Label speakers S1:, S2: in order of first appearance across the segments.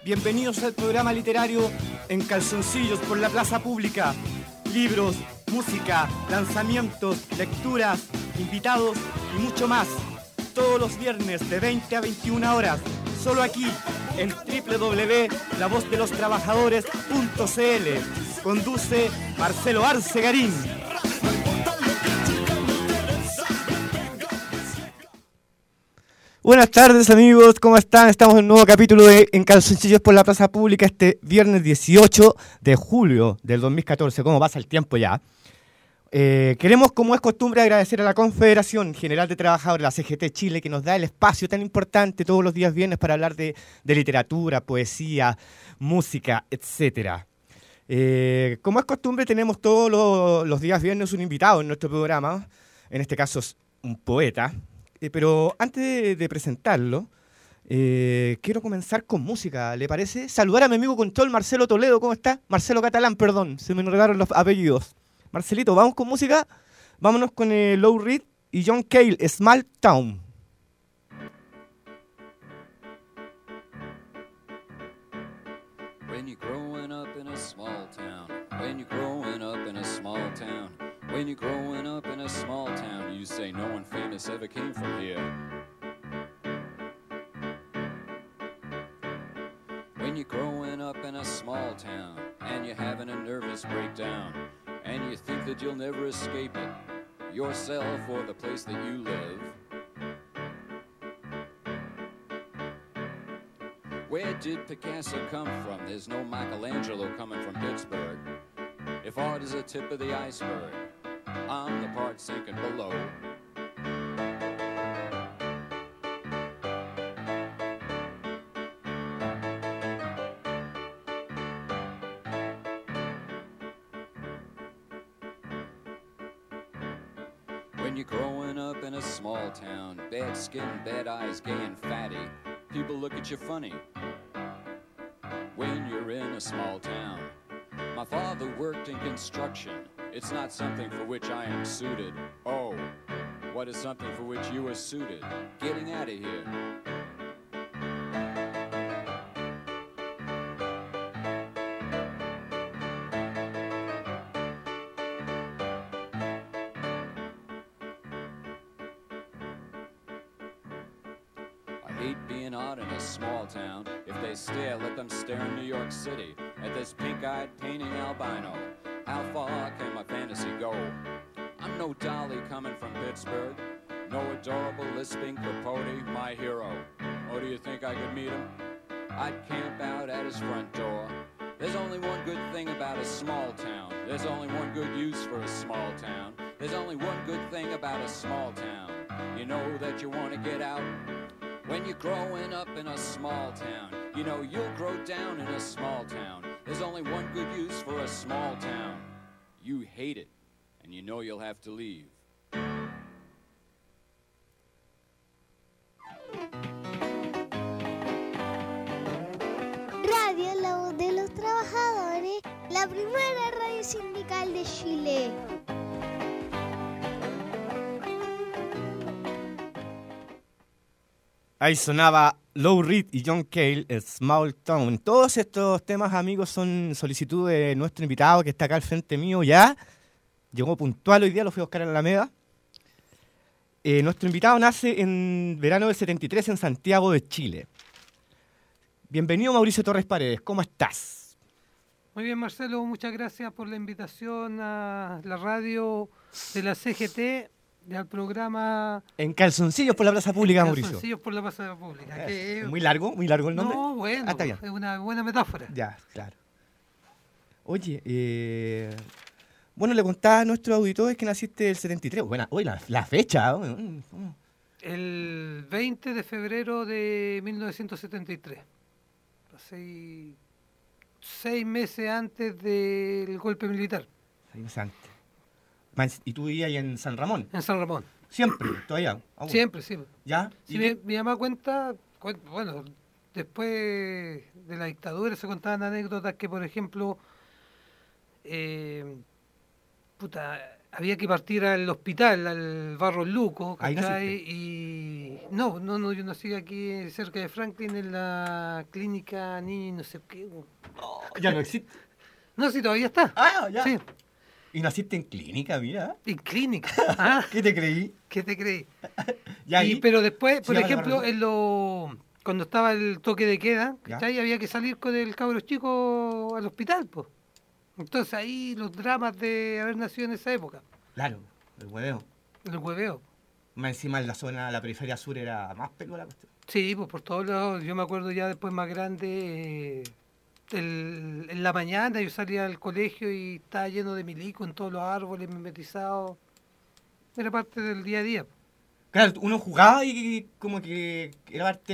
S1: Bienvenidos al programa literario En Calzoncillos por la Plaza Pública. Libros, música, lanzamientos, lecturas, invitados y mucho más. Todos los viernes de 20 a 21 horas. Solo aquí en www.lavozdelostrabajadores.cl. Conduce Marcelo Arce Garín. Buenas tardes, amigos, ¿cómo están? Estamos en un nuevo capítulo de En Calzoncillos por la Plaza Pública este viernes 18 de julio del 2014. ¿Cómo pasa el tiempo ya? Queremos, como es costumbre, agradecer a la Confederación General de Trabajadores, la CGT Chile, que nos da el espacio tan importante todos los días viernes para hablar de literatura, poesía, música, etc. Como es costumbre, tenemos todos los días viernes un invitado en nuestro programa. En este caso es un poeta. Pero antes de presentarlo, quiero comenzar con música, ¿le parece? Saludar a mi amigo control, Marcelo Toledo, ¿cómo está? Marcelo Catalán, perdón, se me enredaron los apellidos. Marcelito, ¿vamos con música? Vámonos con Lou Reed y John Cale, Small Town.
S2: When you're growing up in a small town, when you're growing up in a small town, when you're growing up in a small town, you say no one famous ever came from here. When you're growing up in a small town, and you're having a nervous breakdown, and you think that you'll never escape it, yourself or the place that you live. Where did Picasso come from? There's no Michelangelo coming from Pittsburgh. If art is the tip of the iceberg, I'm the part sinking below. When you're growing up in a small town, bad skin, bad eyes, gay and fatty, people look at you funny. When you're in a small town, my father worked in construction. It's not something for which I am suited. Oh, what is something for which you are suited? Getting out of here. I hate being out in a small town. If they stare, let them stare in New York City at this pink-eyed painting albino. How far can my fantasy go? I'm no Dolly coming from Pittsburgh, no adorable lisping Capote, my hero. Oh, do you think I could meet him? I'd camp out at his front door. There's only one good thing about a small town. There's only one good use for a small town. There's only one good thing about a small town. You know that you want to get out? When you're growing up in a small town, you know you'll grow down in a small town. There's only one good use for a small town. You hate it, and you know you'll have to leave.
S3: Radio La Voz de los Trabajadores, la primera radio sindical de Chile.
S1: Ahí sonaba Lou Reed y John Cale, Small Town. Todos estos temas, amigos, son solicitud de nuestro invitado que está acá al frente mío ya. Llegó puntual hoy día, lo fui a buscar en la Alameda. Nuestro invitado nace en verano del 73 en Santiago de Chile. Bienvenido, Mauricio Torres Paredes, ¿cómo estás?
S4: Muy bien, Marcelo, muchas gracias por la invitación a la radio de la CGT y al programa
S1: En Calzoncillos por la Plaza Pública, Mauricio.
S4: Calzoncillos por la Plaza Pública. Que
S1: Muy largo el nombre.
S4: No, bueno,
S1: está bien.
S4: es una buena metáfora.
S1: Ya, claro. Oye, bueno, le contaba a nuestros auditores que naciste el 73. Bueno, hoy la fecha.
S4: El 20 de febrero de 1973. Pasé 6 meses antes del golpe militar.
S1: 6 meses antes. ¿Y tú vivías ahí en San Ramón?
S4: En San Ramón.
S1: ¿Siempre? ¿Todavía? ¿Aún?
S4: Siempre, sí.
S1: ¿Ya?
S4: Sí, mi mamá cuenta, bueno, después de la dictadura se contaban anécdotas que, por ejemplo, había que partir al hospital, al Barros Luco,
S1: Ahí
S4: ¿cachai?
S1: naciste.
S4: Y no, yo nací aquí cerca de Franklin en la clínica niño y no sé qué.
S1: Oh, ya no existe.
S4: No, sí, todavía está.
S1: Ah, ya.
S4: Sí,
S1: Y naciste en clínica, mira.
S4: en clínica. Ah,
S1: ¿Qué te creí?
S4: ¿qué te creí?
S1: Ya ahí.
S4: Pero después,
S1: Sí,
S4: por
S1: vale,
S4: ejemplo,
S1: vale.
S4: cuando estaba el toque de queda,
S1: Ya.
S4: ¿cachai? Había que salir con el cabro chico al hospital, pues. Entonces ahí los dramas de haber nacido en esa época,
S1: Claro, el hueveo.
S4: el hueveo.
S1: Más encima en la zona, la periferia sur era más peluda la cuestión.
S4: Sí, pues por todos lados. Yo me acuerdo ya después más grande, en la mañana yo salía al colegio y estaba lleno de milico en todos los árboles, mimetizados. Era parte del día a día.
S1: Claro, uno jugaba y como que era parte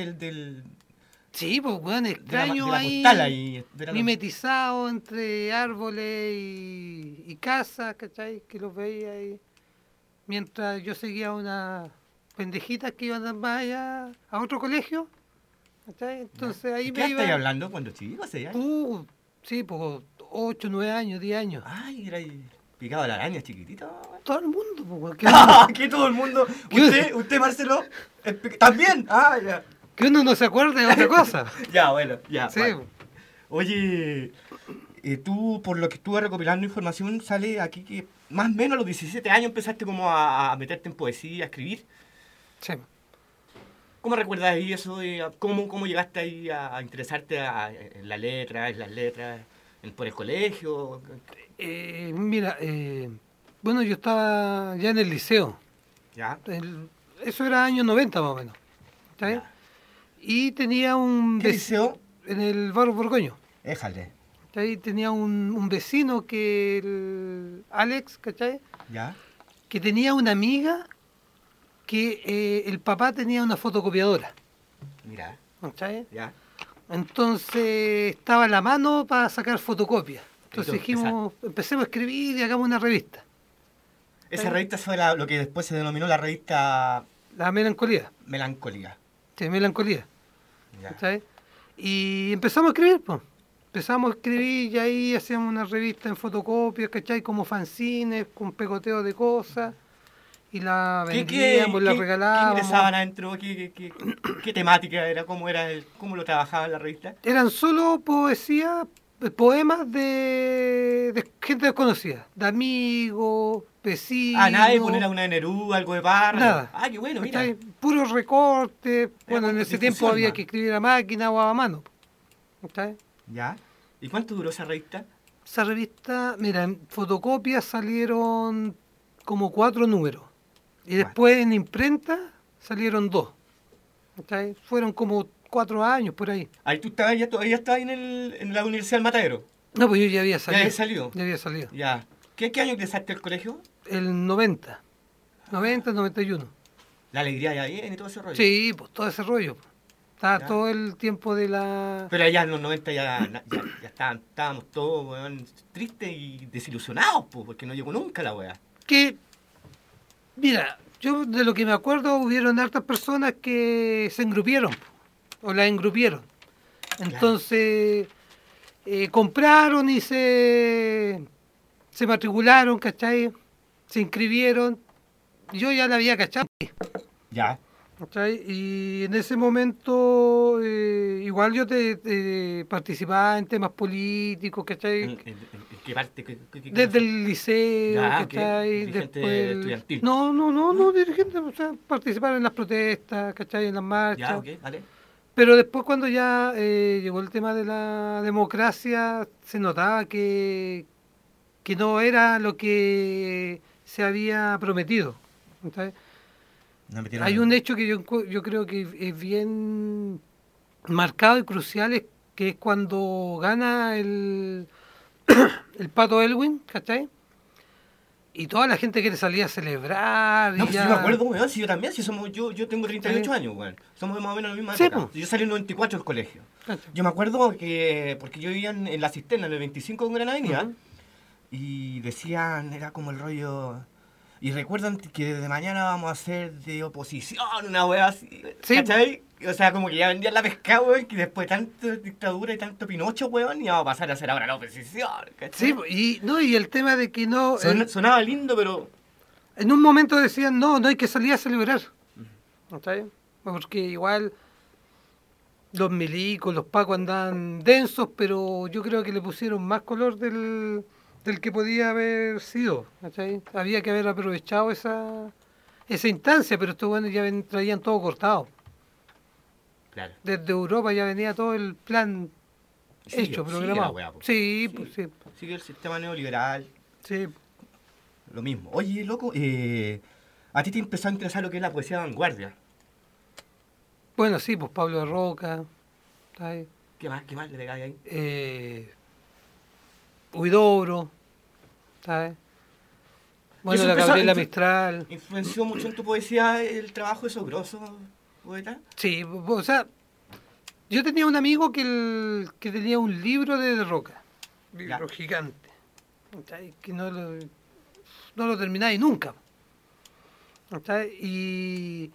S4: Sí, pues weón,
S1: de
S4: extraño
S1: la
S4: ahí,
S1: postal ahí. Ver a los-
S4: mimetizado entre árboles y casas, ¿cachai? Que los veía ahí. Mientras yo seguía unas pendejitas que iban más allá a otro colegio, ¿cachai? Entonces ahí
S1: ¿Qué
S4: me
S1: estáis
S4: iba...
S1: hablando cuando chico? ¿6 años?
S4: Sí, pues 8, 9 años, 10 años.
S1: Ay, era ahí picado a la araña chiquitito.
S4: Todo el mundo, pues, weón,
S1: Que todo el mundo.
S4: ¿Qué?
S1: Usted Marcelo, también. Ah, ya.
S4: que uno no se acuerde de otra cosa.
S1: Ya, bueno, ya.
S4: Sí,
S1: vale. Oye, tú, por lo que estuve recopilando información, sale aquí que más o menos a los 17 años empezaste como a meterte en poesía, a escribir.
S4: sí.
S1: ¿Cómo recuerdas ahí eso? ¿Cómo llegaste ahí a interesarte en la letra, en las letras, por el colegio?
S4: Mira, bueno, yo estaba ya en el liceo.
S1: ¿Ya?
S4: Eso era años 90 más o menos. ¿Está bien?
S1: Ya.
S4: Y tenía un
S1: ¿Qué liceo?
S4: en el barrio Borgoño.
S1: Éjale.
S4: ¿Cachai? Tenía un vecino que el Alex, ¿cachai?
S1: ¿Ya?
S4: Que tenía una amiga que el papá tenía una fotocopiadora.
S1: Mira,
S4: ¿Cachai?
S1: ya.
S4: Entonces estaba a la mano para sacar fotocopias. Entonces
S1: tú
S4: dijimos, empecemos a escribir y hagamos una revista.
S1: Esa revista fue lo que después se denominó la revista
S4: La melancolía.
S1: Melancolía.
S4: Sí, melancolía.
S1: Ya.
S4: ¿Cachai? Y empezamos a escribir, pues. Empezamos a escribir y ahí hacíamos una revista en fotocopias, ¿cachai? Como fanzines, con pegoteo de cosas. Y la vendíamos, la
S1: ¿Qué
S4: regalábamos.
S1: ingresaban adentro? ¿Qué temática era? ¿Cómo lo trabajaba en la revista?
S4: Eran solo poesía, poemas de gente desconocida, de amigos, vecinos.
S1: Nada de poner a una de Neruda, algo de Parra.
S4: Nada.
S1: Qué bueno, mira.
S4: ¿Cachai? Puros recortes. Bueno, en
S1: como
S4: ese
S1: difusión
S4: tiempo había
S1: más.
S4: que escribir a máquina o a mano. ¿Cachai?
S1: ¿Ya? ¿Y cuánto duró esa revista?
S4: Esa revista, mira, en fotocopias salieron como 4 números. Y después en imprenta salieron 2. ¿Cachai? Fueron como 4 años por ahí.
S1: Ahí tú todavía estabas en la Universidad del Matadero.
S4: No, pues yo ya había salido.
S1: ¿Ya habías salido?
S4: Ya había salido.
S1: Ya. ¿Qué año ingresaste al colegio?
S4: El 90. 90, 91.
S1: La alegría ya viene y todo ese rollo.
S4: Sí, pues todo ese rollo. Estaba
S1: Ya.
S4: todo el tiempo de la...
S1: Pero allá en los 90 ya estábamos todos, weón, tristes y desilusionados, po, porque no llegó nunca la weá.
S4: Que, mira, yo de lo que me acuerdo hubieron hartas personas que se engrupieron, o la engrupieron. Entonces, compraron y se matricularon, ¿cachai? Se inscribieron. Yo ya la había cachado,
S1: Ya.
S4: ¿cachai? Y en ese momento, igual yo participaba en temas políticos, ¿cachai?
S1: ¿En qué parte?
S4: Desde el liceo,
S1: Ya,
S4: ¿cachai?
S1: ok. Dirigente
S4: Después,
S1: estudiantil.
S4: no, dirigente, o sea, participar en las protestas, ¿cachai? En las marchas.
S1: Ya, ok, vale.
S4: Pero después cuando ya llegó el tema de la democracia, se notaba que no era lo que se había prometido. ¿Cachai?
S1: No me tiene
S4: Hay
S1: nada.
S4: un hecho que yo creo que es bien marcado y crucial, que es cuando gana el Pato Elwin, ¿cachai? Y toda la gente quiere salir a celebrar.
S1: No,
S4: y
S1: pues
S4: ya...
S1: sí me acuerdo, weón, si yo también, si somos, yo tengo 38
S4: Sí.
S1: años, weón. Somos más o menos la misma
S4: Sí,
S1: época.
S4: po.
S1: Yo salí en 94 del colegio.
S4: ¿cachai?
S1: Yo me acuerdo porque yo vivía en la cisterna, en el 25 de Gran Avenida,
S4: Ujú.
S1: y decían, era como el rollo... Y recuerdan que desde mañana vamos a hacer de oposición, una wea así.
S4: Sí.
S1: ¿Cachai? O sea, como que ya vendían la pescada, weón, que después de tanta dictadura y tanto Pinocho, weón, y vamos a pasar a hacer ahora la oposición, ¿cachai?
S4: Sí, y el tema de que no...
S1: Sonaba lindo, pero...
S4: En un momento decían, no hay que salir a celebrar. ¿Está bien? Porque igual los milicos, los pacos andaban densos, pero yo creo que le pusieron más color del que podía haber sido. ¿Está bien? Había que haber aprovechado esa instancia, pero estos buenos ya traían todo cortado.
S1: Claro.
S4: Desde Europa ya venía todo el plan hecho, programado.
S1: la wea, po.
S4: Sí, pues sí.
S1: Sigue el sistema neoliberal,
S4: Sí.
S1: lo mismo. Oye, loco, a ti te empezó a interesar lo que es la poesía de vanguardia.
S4: Bueno, sí, pues Pablo de Roca, ¿sabes?
S1: ¿Qué más le pegáis ahí?
S4: Huidobro, ¿sabes? Bueno,
S1: eso
S4: la
S1: empezó-
S4: Gabriela
S1: influ-
S4: Mistral.
S1: ¿Influenció mucho en tu poesía el trabajo de esos grosos poetas?
S4: Sí, o sea, yo tenía un amigo que tenía un libro de Roca, un libro gigante, ¿sabes? Que no lo termináis nunca, ¿sabes? Y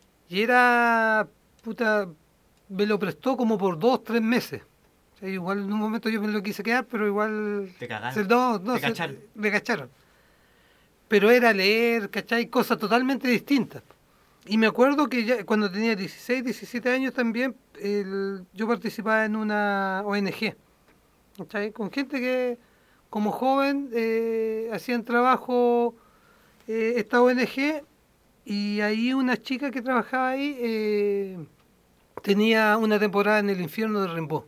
S4: era, puta, me lo prestó como por 2-3 meses. O sea, igual en un momento yo me lo quise quedar, pero igual...
S1: Te cagaron.
S4: No,
S1: Te cacharon.
S4: me cacharon. Pero era leer, ¿cachai? Cosas totalmente distintas. Y me acuerdo que ya cuando tenía 16, 17 años también, yo participaba en una ONG, ¿cachai? Con gente que, como joven, hacían trabajo esta ONG, y ahí una chica que trabajaba ahí tenía una temporada en el infierno de Rimbaud.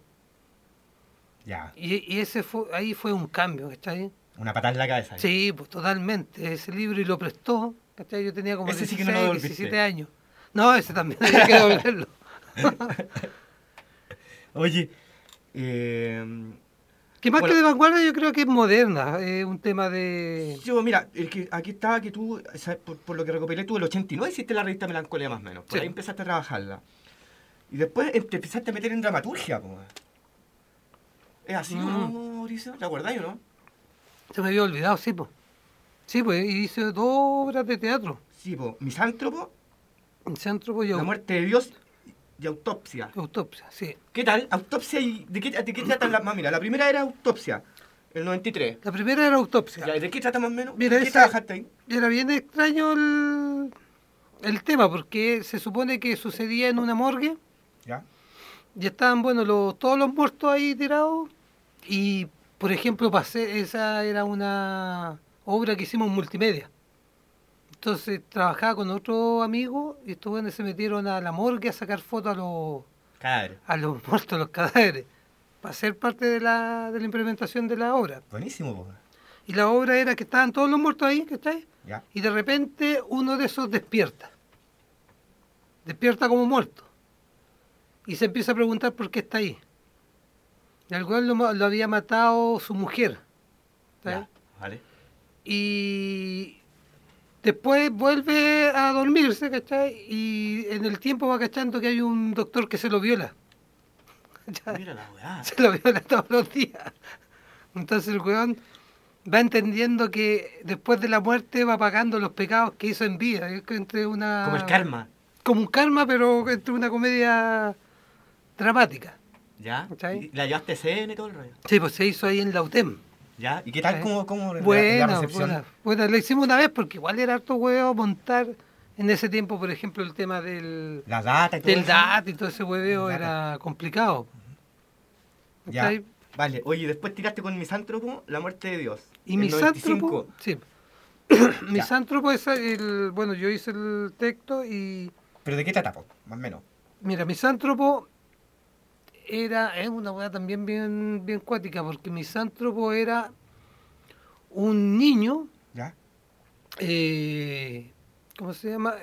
S1: Ya.
S4: Y ahí fue un cambio, ¿cachai?
S1: Una patada en la cabeza.
S4: Sí, pues totalmente. Ese libro y lo prestó, ¿cachai? Yo tenía como
S1: Ese sí que
S4: 16,
S1: no lo devolviste.
S4: 17 años. No, ese también había que devolverlo.
S1: Oye,
S4: Que más
S1: Bueno.
S4: que de vanguardia, yo creo que es moderna. Es un tema de...
S1: yo, mira, aquí estaba que tú, o sea, por lo que recopilé, tú el 89 hiciste la revista Melancolía más o menos. Por
S4: Sí.
S1: ahí empezaste a trabajarla. Y después te empezaste a meter en dramaturgia, po. ¿Es así o no, Mauricio? ¿Te acordás o no?
S4: Se me había olvidado, sí, pues. Sí, pues, y hice 2 obras de teatro.
S1: Sí, po. Misántropo,
S4: En Centro y
S1: La muerte de Dios y Autopsia.
S4: Autopsia, sí.
S1: ¿Qué tal? Autopsia y... ¿De qué tratan las más? Mira, la primera era Autopsia, el 93.
S4: La primera era Autopsia.
S1: Ya, ¿de qué trata más o menos?
S4: Mira,
S1: ¿Qué
S4: esa-
S1: trabajaste ahí?
S4: Era bien extraño el tema, porque se supone que sucedía en una morgue.
S1: Ya.
S4: Y estaban, bueno, todos los muertos ahí tirados. Y, por ejemplo, esa era una obra que hicimos en multimedia. Entonces trabajaba con otro amigo y estos buenos se metieron a la morgue a sacar fotos
S1: Cadáver.
S4: a los muertos, a los cadáveres, para ser parte de la implementación de la obra.
S1: Buenísimo, po.
S4: Y la obra era que estaban todos los muertos ahí, ¿cachai?
S1: Ya.
S4: Y de repente uno de esos despierta. Despierta como muerto. Y se empieza a preguntar por qué está ahí. Y al cual lo había matado su mujer. ¿sabes?
S1: Ya, vale.
S4: Y después vuelve a dormirse, ¿cachai? Y en el tiempo va cachando que hay un doctor que se lo viola. ¿cachai?
S1: Mira la weá.
S4: Se lo viola todos los días. Entonces el weón va entendiendo que después de la muerte va pagando los pecados que hizo en vida. Es que entre una...
S1: Como el karma.
S4: Como un karma, pero entre una comedia dramática.
S1: ¿Ya?
S4: ¿Cachai?
S1: ¿Y la llevaste a escena y todo el rollo?
S4: Sí, pues se hizo ahí en la UTEM.
S1: ¿Ya? ¿Y qué tal?
S4: ¿Sí?
S1: ¿Cómo la
S4: Buena,
S1: recepción?
S4: buena. Lo hicimos una vez porque igual era harto huevo montar en ese tiempo, por ejemplo, el tema del
S1: La data y todo
S4: del
S1: eso.
S4: DAT y todo ese hueveo
S1: El data.
S4: era complicado.
S1: Ya.
S4: ¿Cachai?
S1: Vale. Oye, después tiraste con Misántropo, La muerte de Dios.
S4: Y
S1: el
S4: Misántropo,
S1: 95.
S4: sí. Misántropo es bueno, yo hice el texto y
S1: ¿Pero de qué trata, po? Más o menos.
S4: mira, Misántropo es una hueá también bien cuática, porque Misántropo era un niño,
S1: ¿Ya?
S4: ¿cómo se llama?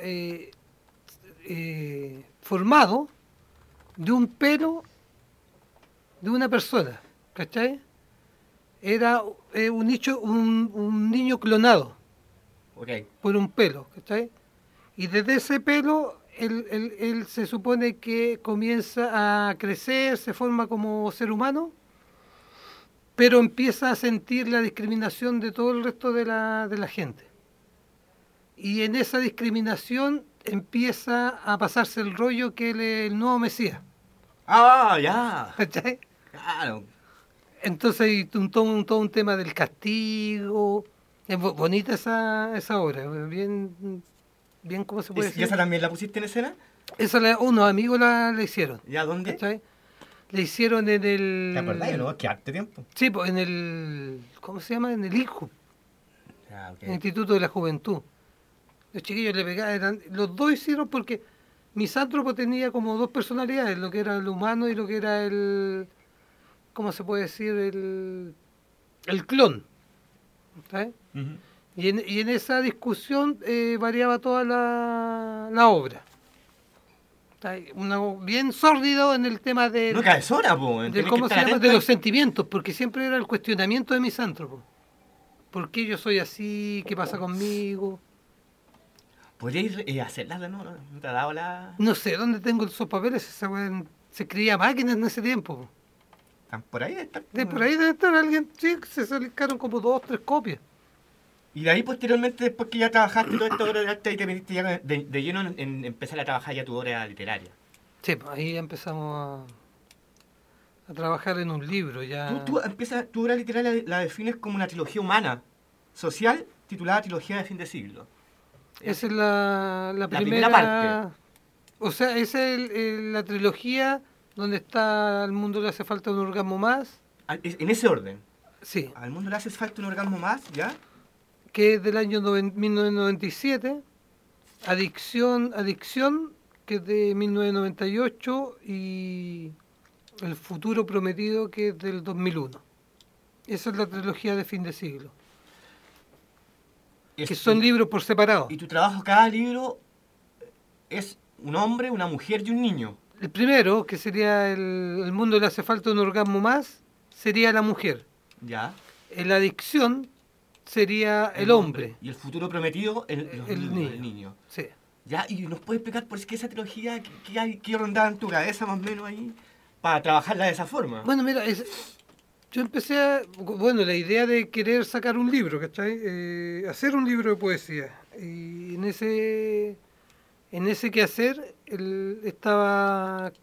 S4: Formado de un pelo de una persona, ¿cachai? Era un niño clonado
S1: Ok.
S4: por un pelo, ¿cachai? Y desde ese pelo él se supone que comienza a crecer, se forma como ser humano, pero empieza a sentir la discriminación de todo el resto de la gente. Y en esa discriminación empieza a pasarse el rollo que él es el nuevo Mesías.
S1: Ah, ya.
S4: ¿Cachai?
S1: Claro.
S4: Entonces hay todo un tema del castigo. Es bonita esa obra, bien, ¿cómo se puede
S1: ¿Y
S4: decir?
S1: esa también la pusiste en escena?
S4: Esa unos amigos la hicieron.
S1: ¿Ya dónde?
S4: ¿Cachai? La hicieron en el...
S1: ¿Te acordás, no? Que harto tiempo.
S4: Sí, pues en el... ¿Cómo se llama? En el IJU,
S1: Ya, ok.
S4: el Instituto de la Juventud. Los chiquillos le pegaban, los dos hicieron porque Misántropo tenía como dos personalidades, lo que era el humano y lo que era el... ¿Cómo se puede decir? El clon. ¿Sabes?
S1: Ujú.
S4: Y en esa discusión variaba toda la obra. ¿Está? Bien sórdido en el tema del,
S1: No caes hora, po.
S4: del
S1: tenés
S4: ¿cómo
S1: que
S4: se
S1: estar
S4: llama?
S1: atento.
S4: De los sentimientos, porque siempre era el cuestionamiento de Misántropo. ¿Por qué yo soy así? ¿Qué pasa conmigo?
S1: ¿Podríais hacerla de nuevo? ¿No te ha dado la...?
S4: No sé dónde tengo esos papeles. Esa weá se escribía a máquinas en ese tiempo.
S1: ¿Están por ahí? ¿Están?
S4: Por ahí debe estar alguien. Sí, se sacaron como 2 o 3 copias.
S1: Y de ahí posteriormente, después que ya trabajaste toda esta obra de arte, ahí te metiste ya de lleno en empezar a trabajar ya tu obra literaria.
S4: Sí, pues ahí empezamos a trabajar en un libro. Ya.
S1: Tú empiezas, tu obra literaria la defines como una trilogía humana, social, titulada Trilogía de Fin de Siglo.
S4: Esa es la
S1: primera parte.
S4: O sea, esa es la trilogía donde está Al mundo le hace falta un orgasmo más.
S1: En ese orden.
S4: Sí,
S1: Al mundo le hace falta un orgasmo más, ¿ya?
S4: que es del año 1997. Adicción, que es de 1998. Y El futuro prometido, que es del 2001. Esa es la trilogía de Fin de Siglo. Que son libros por separado.
S1: Y tu trabajo, cada libro es un hombre, una mujer y un niño.
S4: El primero, que sería el mundo le hace falta un orgasmo más, sería la mujer.
S1: ¿Ya?
S4: La adicción sería el hombre.
S1: Y el futuro prometido, el niño.
S4: Sí.
S1: ¿Ya? ¿Y nos puedes explicar por qué esa trilogía, qué rondaba en tu cabeza más o menos ahí, para trabajarla de esa forma?
S4: Bueno, mira, yo empecé bueno, la idea de querer sacar un libro, ¿cachai? Hacer un libro de poesía. Y en ese quehacer estaba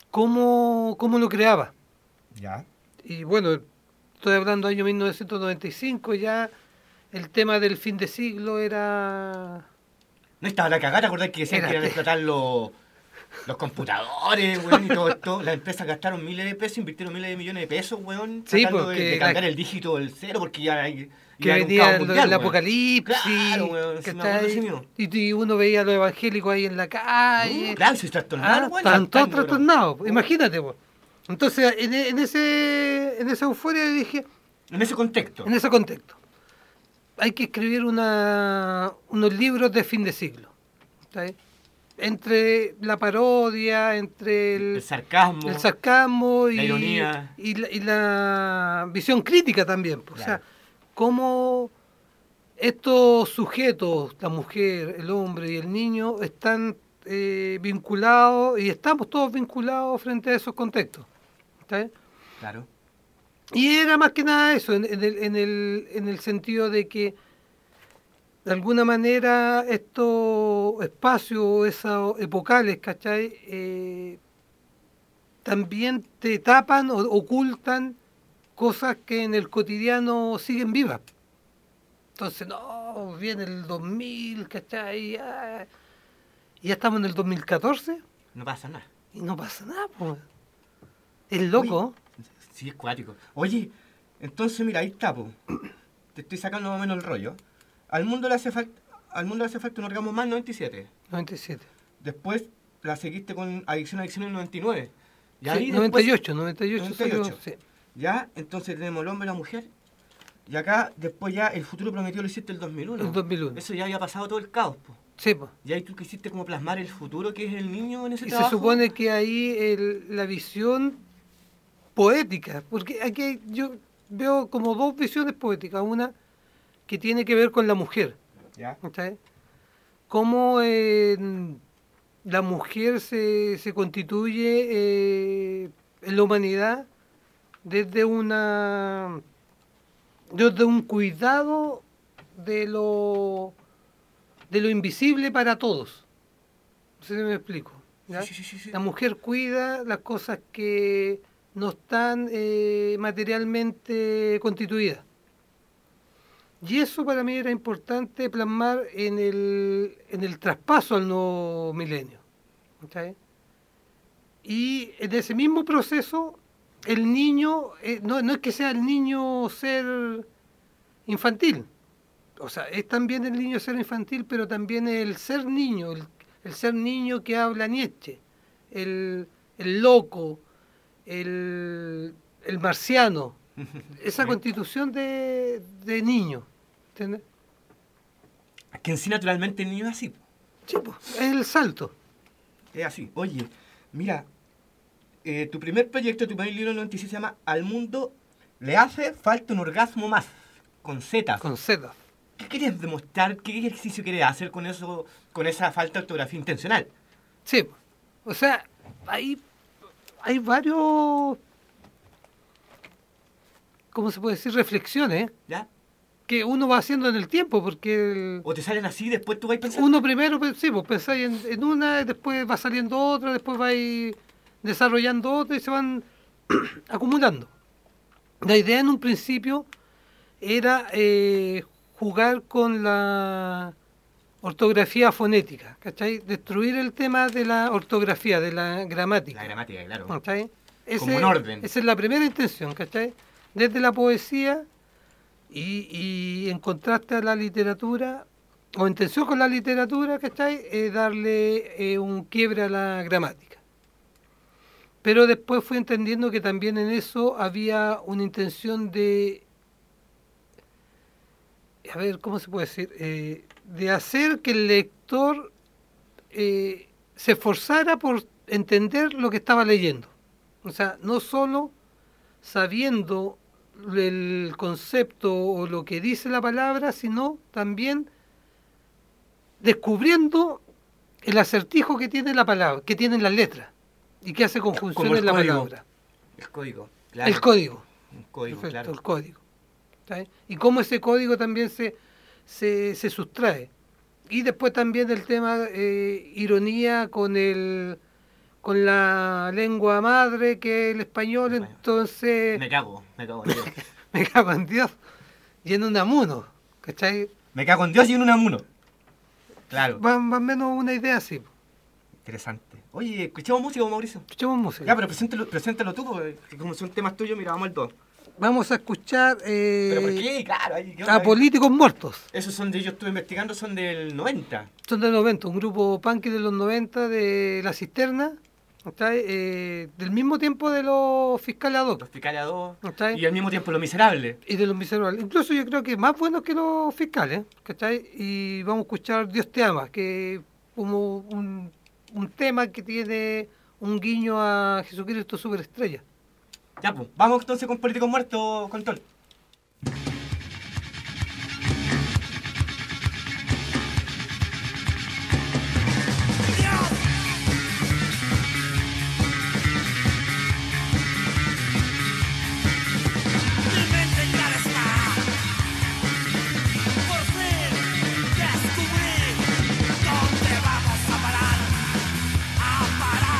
S4: cómo lo creaba.
S1: ¿Ya?
S4: Y bueno, estoy hablando año 1995, ya el tema del fin de siglo era...
S1: No estaba la cagada, ¿te acordás que decían que iban a explotar los computadores, weón, y todo esto? Las empresas gastaron miles de pesos, invirtieron miles de millones de pesos, weón,
S4: Sí,
S1: tratando
S4: porque
S1: de cambiar el dígito del cero, porque ya hay...
S4: que
S1: ya era un
S4: venía
S1: caos mundial,
S4: el
S1: weón.
S4: apocalipsis,
S1: Claro, weón, sí me acuerdo
S4: ¿cachai?
S1: ese mío.
S4: Y uno veía a los evangélicos ahí en la calle.
S1: Claro, se trastornaron, weón.
S4: Estaban todos
S1: saltando,
S4: trastornados, imagínate, pues. Entonces, en esa euforia dije,
S1: En ese contexto.
S4: en ese contexto, hay que escribir unos libros de fin de siglo. ¿Está? Entre la parodia, entre
S1: El sarcasmo.
S4: el sarcasmo
S1: la ironía.
S4: y la visión crítica también. Pues.
S1: Claro.
S4: O sea, cómo estos sujetos, la mujer, el hombre y el niño, están vinculados y estamos todos vinculados frente a esos contextos. ¿Está bien?
S1: Claro.
S4: Y era más que nada eso, en el sentido de que de alguna manera estos espacios, esos epocales, ¿cachai? También te tapan o ocultan cosas que en el cotidiano siguen vivas. Entonces, no, viene el 2000, ¿cachai? Y ya estamos en el 2014
S1: No pasa nada.
S4: y no pasa nada, pues. Es loco.
S1: Sí, es cuático. Oye, entonces mira, ahí está, po. Te estoy sacando más o menos el rollo. Al mundo le hace falta un orgasmo más 97.
S4: 97.
S1: Después la seguiste con adicción en el 99. Y
S4: Sí,
S1: ahí después-
S4: 98 salió, sí.
S1: Ya, entonces tenemos el hombre y la mujer. Y acá, después ya, el futuro prometido lo hiciste el 2001.
S4: El 2001.
S1: Eso ya había pasado todo el caos, po.
S4: Sí, pues.
S1: Y ahí tú quisiste como plasmar el futuro que es el niño en ese
S4: Y
S1: trabajo.
S4: se supone que ahí la visión poética, porque aquí yo veo como dos visiones poéticas, una que tiene que ver con la mujer,
S1: Ya.
S4: ¿cachai? Cómo la mujer se constituye en la humanidad desde un cuidado de lo de lo invisible para todos. No sé si me explico. ¿ya?
S1: Sí.
S4: La mujer cuida las cosas que no están materialmente constituidas. Y eso para mí era importante plasmar en el traspaso al nuevo milenio. ¿Okay? Y en ese mismo proceso, el niño, no es que sea el niño ser infantil, o sea, es también el niño ser infantil, pero también el ser niño, el ser niño que habla Nietzsche, el loco, el marciano, esa constitución de niño, ¿entiendes?
S1: Que en sí naturalmente el niño es así.
S4: Sí, pues, es el salto.
S1: Es así. Oye, mira, tu primer proyecto, tu primer libro 96 se llama Al mundo le hace falta un orgasmo más, con Z.
S4: Con Z.
S1: ¿Qué querías demostrar? ¿Qué ejercicio querías hacer con eso, con esa falta de ortografía intencional?
S4: Sí, o sea, hay varios, ¿cómo se puede decir? Reflexiones
S1: ¿Ya?
S4: que uno va haciendo en el tiempo, porque
S1: ¿O te salen así y después tú vas pensando?
S4: uno primero, sí, pues pensáis en una, después va saliendo otra, después vais desarrollando otra y se van acumulando. La idea en un principio era jugar con la ortografía fonética, ¿cachai? Destruir el tema de la ortografía, de la gramática.
S1: La gramática, claro.
S4: ¿Cachai?
S1: Como un orden.
S4: Esa es la primera intención, ¿cachai? Desde la poesía y en contraste a la literatura, o en tensión con la literatura, ¿cachai? Darle un quiebre a la gramática. Pero después fui entendiendo que también en eso había una intención de, a ver, ¿cómo se puede decir? De hacer que el lector se esforzara por entender lo que estaba leyendo. O sea, no solo sabiendo el concepto o lo que dice la palabra, sino también descubriendo el acertijo que tiene la palabra, que tienen las letras y que hace conjunción en la palabra.
S1: El código, claro.
S4: El código.
S1: Un código,
S4: Perfecto,
S1: claro.
S4: el código. ¿Sabes? Y cómo ese código también se sustrae. Y después también el tema ironía con la lengua madre, que es el español, entonces
S1: Me cago en Dios.
S4: me cago en Dios. Y en Unamuno, ¿cachai?
S1: Me cago en Dios y en un amuno. Claro.
S4: Más o menos una idea así.
S1: Interesante. Oye, ¿escuchamos música, Mauricio?
S4: Escuchemos música.
S1: Ya, pero preséntalo tú, porque como son temas tuyos, mira, vamos al 2.
S4: Vamos a escuchar
S1: ¿Pero por qué? Claro.
S4: a Políticos Muertos.
S1: Esos son de, yo estuve investigando, son del 90.
S4: Son del 90, un grupo punky de los 90 de La Cisterna, ¿cachai? Del mismo tiempo de los Fiscales ad hoc,
S1: Los Fiscales 2
S4: ¿cachai?
S1: y al mismo tiempo Los Miserables.
S4: Y de los Miserables. Incluso yo creo que más buenos que los Fiscales, ¿cachai? Y vamos a escuchar Dios te ama, que es como un tema que tiene un guiño a Jesucristo Superestrella.
S1: Ya, pues, vamos entonces con Políticos Muertos, Control.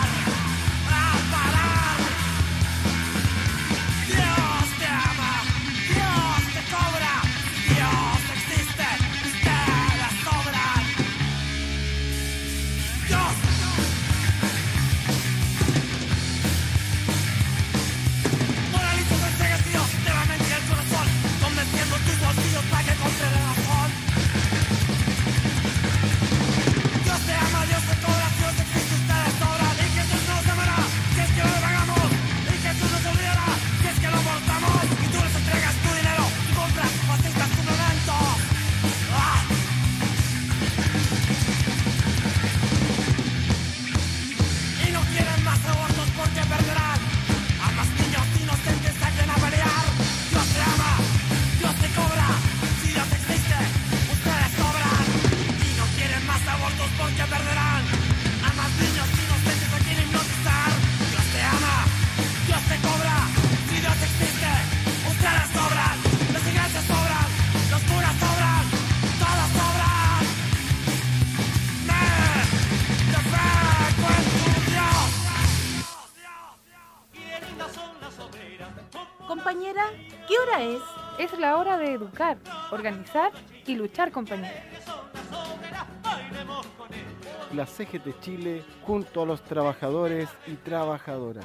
S5: Dios te ama. compañera? ¿Qué hora es?
S6: Es la hora de educar, organizar y luchar, compañera.
S7: La CGT Chile junto a los trabajadores y trabajadoras.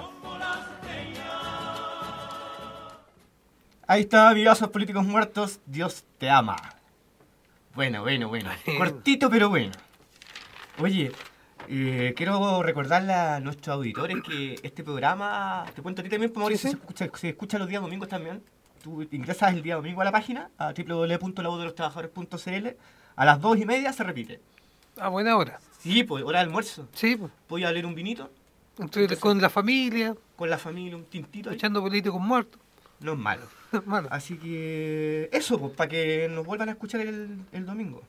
S1: Ahí está, amigazos políticos muertos, Dios te ama. Bueno. Cortito pero bueno. Oye, quiero recordarle a nuestros auditores que este programa, te cuento a ti también, Mauricio,
S4: Sí.
S1: se escucha los días domingos también. Tú ingresas el día domingo a la página, a www.lavozdelostrabajadores.cl. A las 2:30 se repite.
S4: A buena hora.
S1: Sí, pues, hora de almuerzo.
S4: Sí, pues.
S1: Voy a leer un vinito
S4: Con la familia,
S1: con la familia, un tintito. Ahí.
S4: echando políticos muertos.
S1: No es malo.
S4: Malo.
S1: Así que eso, pues, para que nos vuelvan a escuchar el domingo.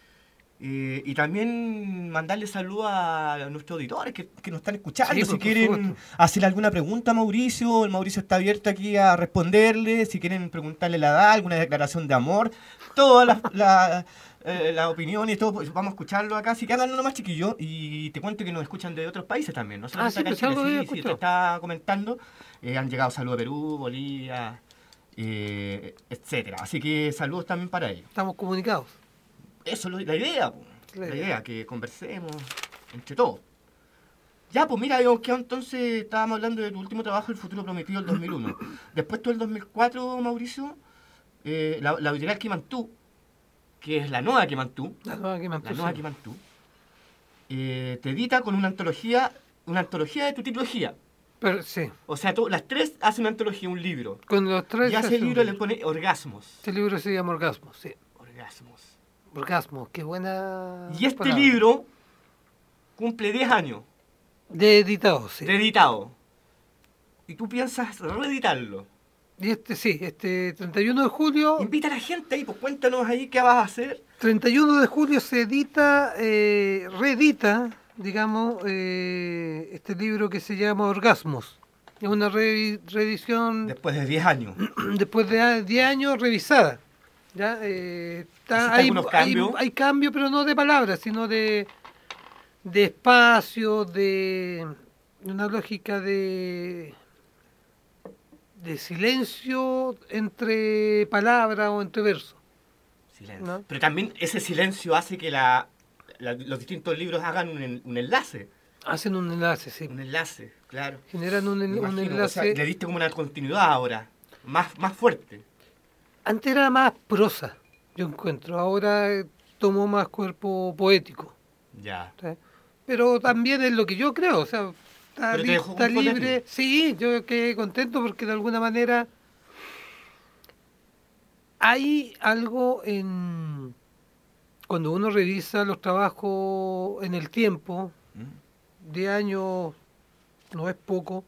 S1: Y también mandarle saludos a nuestros auditores que nos están escuchando.
S4: Sí,
S1: si
S4: por
S1: quieren
S4: supuesto.
S1: hacer alguna pregunta a Mauricio, el Mauricio está abierto aquí a responderle. Si quieren preguntarle la edad, alguna declaración de amor, todas las opiniones y todo, pues vamos a escucharlo acá. Así que háganlo nomás, chiquillos. Y te cuento que nos escuchan de otros países también, ¿no? Solamente
S4: sí,
S1: acá en
S4: pues
S1: Chile.
S4: algo había
S1: Sí, te
S4: escuchado.
S1: está comentando. Han llegado saludos de Perú, Bolivia, etcétera. Así que saludos también para ellos.
S4: Estamos comunicados.
S1: Eso es la idea, po.
S4: La
S1: La
S4: idea.
S1: idea, que conversemos entre todos. Ya, pues mira, habíamos quedado entonces, estábamos hablando de tu último trabajo, El futuro prometido, del 2001. Después tú, el 2004, Mauricio, la editorial Kimantú, que es la nueva Kimantú,
S4: La nueva que me
S1: la
S4: puso.
S1: nueva Kimantú, te edita con una antología de tu trilogía.
S4: Pero sí,
S1: O sea, las tres hacen una antología, un libro.
S4: con los tres.
S1: Y a ese
S4: hace un
S1: libro le pone orgasmos.
S4: Este libro se llama Orgasmo, sí.
S1: Orgasmos.
S4: Orgasmo, qué buena.
S1: Y este
S4: palabra.
S1: libro cumple 10 años.
S4: De editado, sí.
S1: De editado. Y tú piensas reeditarlo.
S4: Y este 31 de julio.
S1: Invita a la gente ahí, pues cuéntanos ahí qué vas a hacer.
S4: 31 de julio se edita, reedita, digamos, este libro que se llama Orgasmos. Es una reedición
S1: Después de 10 años.
S4: después de 10 años revisada. ¿Ya?
S1: ¿Hiciste algunos cambios?
S4: Hay cambios, pero no de palabras, sino de espacio, de una lógica de silencio entre palabras o entre versos.
S1: Silencio.
S4: ¿No?
S1: Pero también ese silencio hace que los distintos libros hagan un enlace.
S4: Hacen un enlace, sí.
S1: Un enlace, claro.
S4: Generan un
S1: Me imagino.
S4: enlace.
S1: O sea, le diste como una continuidad ahora. Más fuerte.
S4: Antes era más prosa, yo encuentro. Ahora tomó más cuerpo poético.
S1: Ya.
S4: ¿Sí? Pero también es lo que yo creo. O sea, está,
S1: Pero te dejó
S4: está
S1: un buen
S4: libre.
S1: ánimo.
S4: Sí, yo quedé contento porque de alguna manera hay algo en. Cuando uno revisa los trabajos en el tiempo, 10 años no es poco,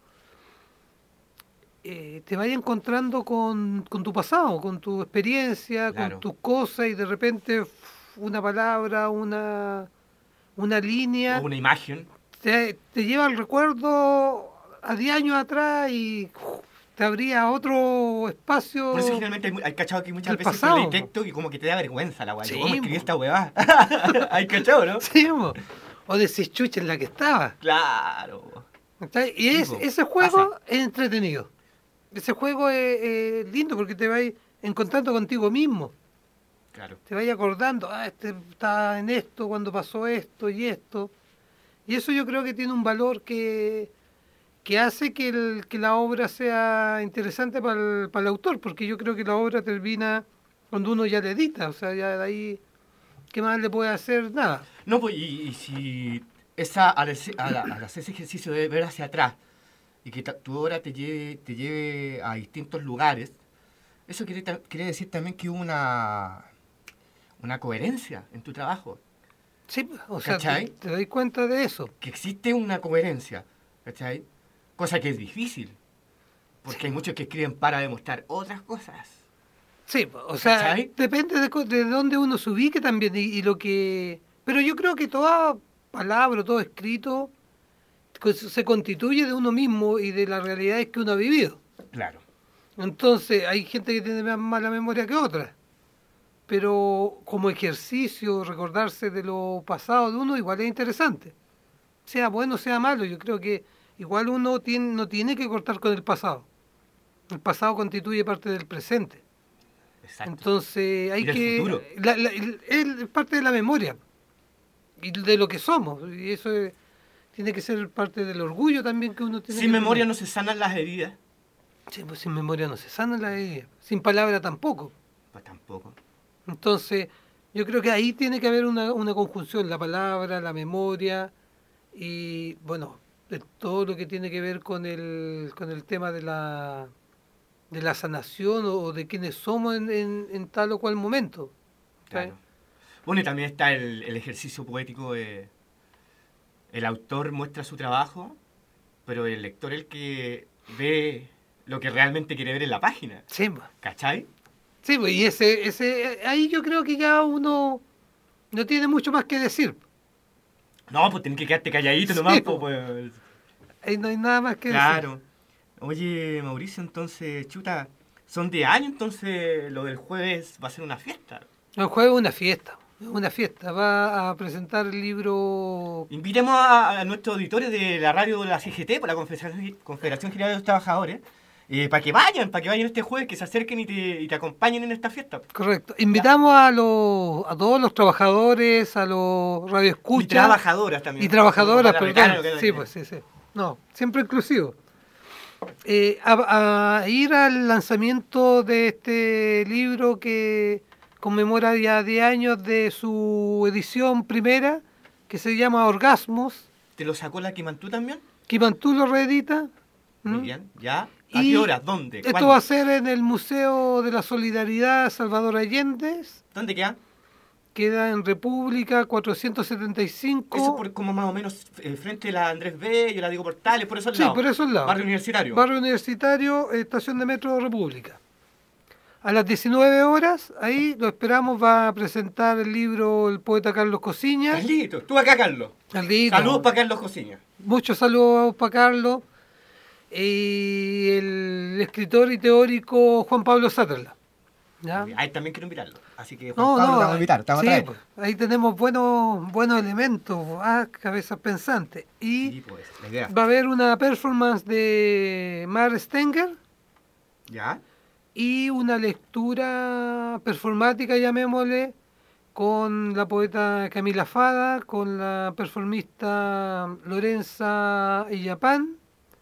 S4: te vayas encontrando con tu pasado, con tu experiencia,
S1: Claro.
S4: con tus cosas y de repente una palabra, una línea
S1: O una imagen.
S4: te lleva al recuerdo a 10 años atrás y te abría otro espacio.
S1: Por eso generalmente hay cachado que muchas
S4: El
S1: veces
S4: pasado,
S1: el texto y como que te da vergüenza la weá.
S4: Sí,
S1: ¿Cómo escribí
S4: po.
S1: esta weá? Hay cachado, ¿no?
S4: Sí, po. O decís chucha en la que estaba.
S1: Claro.
S4: ¿Cachai? Y
S1: Sí, po.
S4: ese juego
S1: Pasa.
S4: es entretenido. Ese juego es lindo porque te vas encontrando contigo mismo.
S1: Claro.
S4: Te vas acordando, este estaba en esto cuando pasó esto y esto. Y eso yo creo que tiene un valor que hace que la obra sea interesante para el autor, porque yo creo que la obra termina cuando uno ya la edita, o sea, ya de ahí, ¿qué más le puede hacer? Nada.
S1: No, pues, y si al hacer ese ejercicio de ver hacia atrás y que tu obra te lleve a distintos lugares, eso quiere decir también que hubo una coherencia en tu trabajo,
S4: Sí, o sea,
S1: ¿Cachai?
S4: te das cuenta de eso.
S1: que existe una coherencia, ¿cachai? Cosa que es difícil, porque hay muchos que escriben para demostrar otras cosas.
S4: Sí, o sea,
S1: ¿Cachai?
S4: depende de dónde uno se ubique también y lo que... Pero yo creo que toda palabra, todo escrito se constituye de uno mismo y de las realidades que uno ha vivido.
S1: Claro.
S4: Entonces, hay gente que tiene más mala memoria que otra. Pero como ejercicio, recordarse de lo pasado de uno igual es interesante. Sea bueno, sea malo, yo creo que igual uno no tiene que cortar con el pasado. El pasado constituye parte del presente.
S1: Exacto.
S4: Entonces hay
S1: Y del
S4: que...
S1: futuro.
S4: Es parte de la memoria y de lo que somos. Y eso tiene que ser parte del orgullo también que uno tiene.
S1: Sin
S4: que
S1: memoria
S4: tener.
S1: no se sanan las heridas.
S4: Sí, pues sin memoria no se sana la herida. Sin palabra tampoco.
S1: Pues tampoco.
S4: Entonces, yo creo que ahí tiene que haber una conjunción, la palabra, la memoria y, bueno, de todo lo que tiene que ver con el tema de la sanación o de quiénes somos en tal o cual momento.
S1: Claro. Bueno, y también está el ejercicio poético. El autor muestra su trabajo, pero el lector es el que ve lo que realmente quiere ver en la página.
S4: Sí, pues.
S1: ¿Cachai?
S4: Sí, pues, y ahí yo creo que ya uno no tiene mucho más que decir.
S1: No, pues tenés que quedarte calladito
S4: Sí,
S1: nomás,
S4: po.
S1: pues.
S4: Ahí no hay nada más que
S1: Claro. Oye, Mauricio, entonces, chuta, son de año, entonces lo del jueves va a ser una fiesta.
S4: decir. El jueves es una fiesta. Va a presentar el libro.
S1: Invitemos a nuestros auditores de la radio de la CGT, por la Confederación General de los Trabajadores, para que vayan este jueves, que se acerquen y te acompañen en esta fiesta.
S4: Correcto. Invitamos a todos los trabajadores, a los radioescuchas.
S1: Y trabajadoras también.
S4: Y trabajadoras,
S1: Como
S4: perdón.
S1: lo que-
S4: Sí, pues sí. No, siempre inclusivo. A ir al lanzamiento de este libro que conmemora ya 10 años de su edición primera, que se llama Orgasmos.
S1: ¿Te lo sacó la Quimantú también?
S4: Quimantú lo reedita.
S1: Muy
S4: ¿Mm?
S1: bien, ¿ya? ¿A
S4: Y
S1: qué hora? ¿Dónde?
S4: Esto
S1: ¿Cuándo?
S4: va a ser en el Museo de la Solidaridad Salvador Allende.
S1: ¿Dónde queda?
S4: Queda en República 475.
S1: Eso por como más o menos frente a la Andrés B, yo la digo Portales, por esos
S4: Sí,
S1: lados.
S4: por esos lados.
S1: Barrio Universitario.
S4: Barrio Universitario, estación de metro República. A las 19 horas, ahí lo esperamos, va a presentar el libro el poeta Carlos Cosiña.
S1: Carlito, tú acá, Carlos.
S4: Carlito.
S1: Saludos para Carlos Cosiña.
S4: Muchos saludos para Carlos. Y el escritor y teórico Juan Pablo Satterla. ¿Ya?
S1: Ahí también quiero invitarlo. Así que
S4: No,
S1: Juan Pablo,
S4: no,
S1: te vamos a invitar, te vamos a
S4: sí,
S1: traer.
S4: pues, ahí tenemos buenos elementos, cabezas pensantes. Y
S1: Sí, pues, la idea.
S4: va a haber una performance de Mar Stenger
S1: ¿Ya?
S4: y una lectura performática, llamémosle, con la poeta Camila Fada, con la performista Lorenza Illapán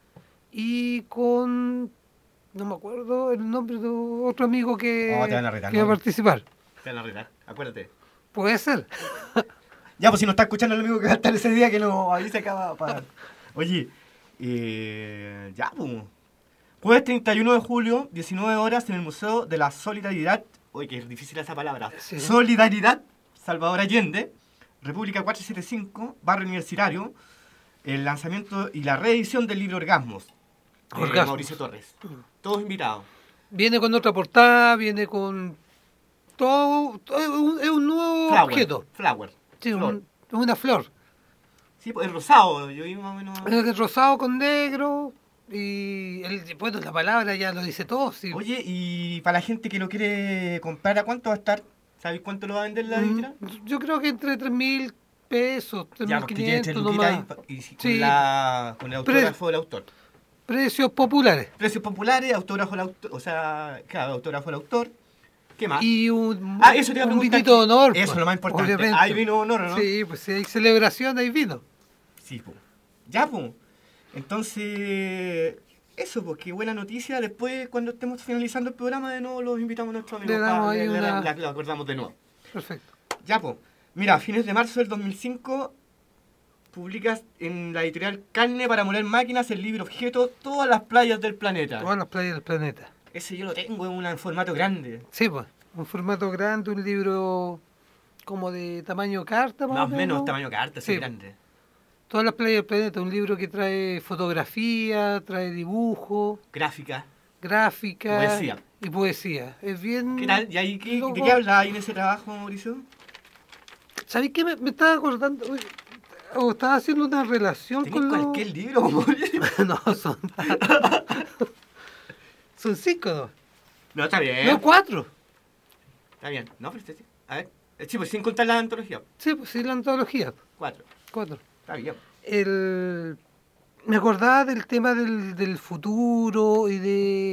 S4: y con, no me acuerdo el nombre de otro amigo que,
S1: Oh, te van a retar,
S4: que va a
S1: ¿no?
S4: participar.
S1: Te van a arreglar, acuérdate.
S4: Puede ser.
S1: Ya, pues si no está escuchando el amigo que va a estar ese día, que nos avise acá para... Oye, ya, pues. Jueves 31 de julio, 19 horas, en el Museo de la Solidaridad. Oye, que es difícil esa palabra.
S4: Sí.
S1: Solidaridad, Salvador Allende, República 475, Barrio Universitario. El lanzamiento y la reedición del libro Orgasmos, de
S4: Orgasmos.
S1: Mauricio Torres. Todos invitados.
S4: Viene con otra portada, viene con todo, es un nuevo objeto.
S1: Flower.
S4: Sí,
S1: Flor.
S4: es una flor.
S1: Sí, pues es rosado, yo vi más o menos...
S4: Es rosado con negro y bueno, la palabra ya lo dice todo. Sí.
S1: Oye, y para la gente que lo quiere comprar, ¿a cuánto va a estar? ¿Sabéis cuánto lo va a vender la editorial?
S4: Yo creo que entre 3.000 pesos,
S1: Ya, porque tiene
S4: 3.500
S1: luquitas
S4: nomás.
S1: y con,
S4: Sí.
S1: con el autógrafo del autor.
S4: Precios populares.
S1: Precios populares, autógrafo del autor, o sea, claro, autógrafo del autor. ¿Qué más?
S4: Y un,
S1: Eso te iba a
S4: un
S1: preguntar.
S4: vinito de honor.
S1: Eso
S4: pues,
S1: es lo más importante.
S4: obviamente.
S1: Hay vino de honor, ¿no?
S4: Sí, pues si hay celebración, hay vino.
S1: Sí, pues. Ya, pues. Entonces, eso, pues, qué buena noticia. Después, cuando estemos finalizando el programa, de nuevo los invitamos a nuestros amigos.
S4: Le damos ahí una-
S1: lo acordamos de nuevo.
S4: Perfecto.
S1: Ya, pues. Mira, a fines de marzo del 2005 publicas en la editorial Carne para moler máquinas el libro objeto Todas las playas del planeta.
S4: Todas las playas del planeta.
S1: Ese yo lo tengo en formato grande.
S4: Sí, pues. Un formato grande, un libro como de tamaño carta,
S1: Más o menos tamaño carta, así
S4: Sí.
S1: grande.
S4: Todas las playas del planeta, un libro que trae fotografía, trae dibujo,
S1: Gráfica.
S4: gráfica
S1: Poesía.
S4: y poesía. Es bien...
S1: ¿Qué tal? ¿Y ahí de
S4: Loco.
S1: qué hablas ahí en ese trabajo, Mauricio?
S4: ¿Sabes qué? Me estaba acordando... O estaba haciendo una relación
S1: ¿Tenés
S4: con los...
S1: cualquier libro, Mauricio?
S4: No, son... son 5, ¿no?
S1: No, está bien.
S4: No, 4.
S1: Está bien. No, pero sí. A ver. Sí, pues sin contar la antología.
S4: Sí, pues sí, la antología.
S1: 4.
S4: 4.
S1: Está bien.
S4: me acordaba del tema del futuro y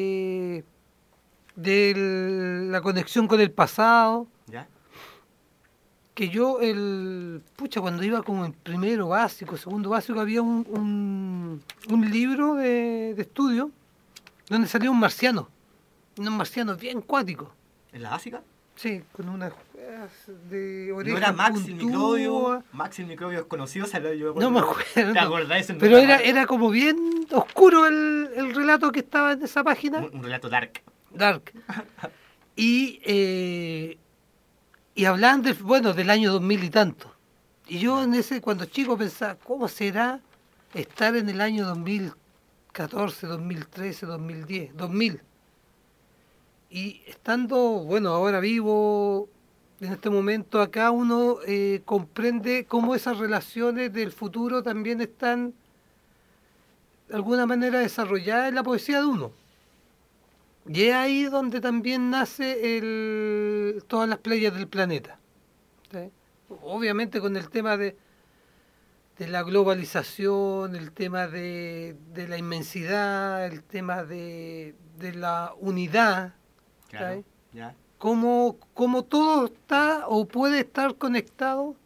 S4: de la conexión con el pasado.
S1: ¿Ya?
S4: Que yo, cuando iba como en primero básico, segundo básico, había un libro de estudio donde salía un marciano bien cuático.
S1: ¿En la básica?
S4: Sí, con unas de
S1: ¿No
S4: orejas
S1: era Max el
S4: puntúas.
S1: microbio? Max el microbio es conocido, yo
S4: No me acuerdo.
S1: ¿Te acordás?
S4: Pero era como bien oscuro el relato que estaba en esa página.
S1: Un relato dark.
S4: Dark. Y hablaban del año 2000 y tanto. Y yo cuando chico pensaba, ¿cómo será estar en el año 2014, 2013, 2010, 2000? Y estando, ahora vivo en este momento acá, uno comprende cómo esas relaciones del futuro también están de alguna manera desarrolladas en la poesía de uno. Y es ahí donde también nace todas las playas del planeta. ¿Sí? Obviamente con el tema de la globalización, el tema de la inmensidad, el tema de la unidad.
S1: Claro,
S4: ¿Sí?
S1: ya.
S4: Cómo todo está o puede estar conectado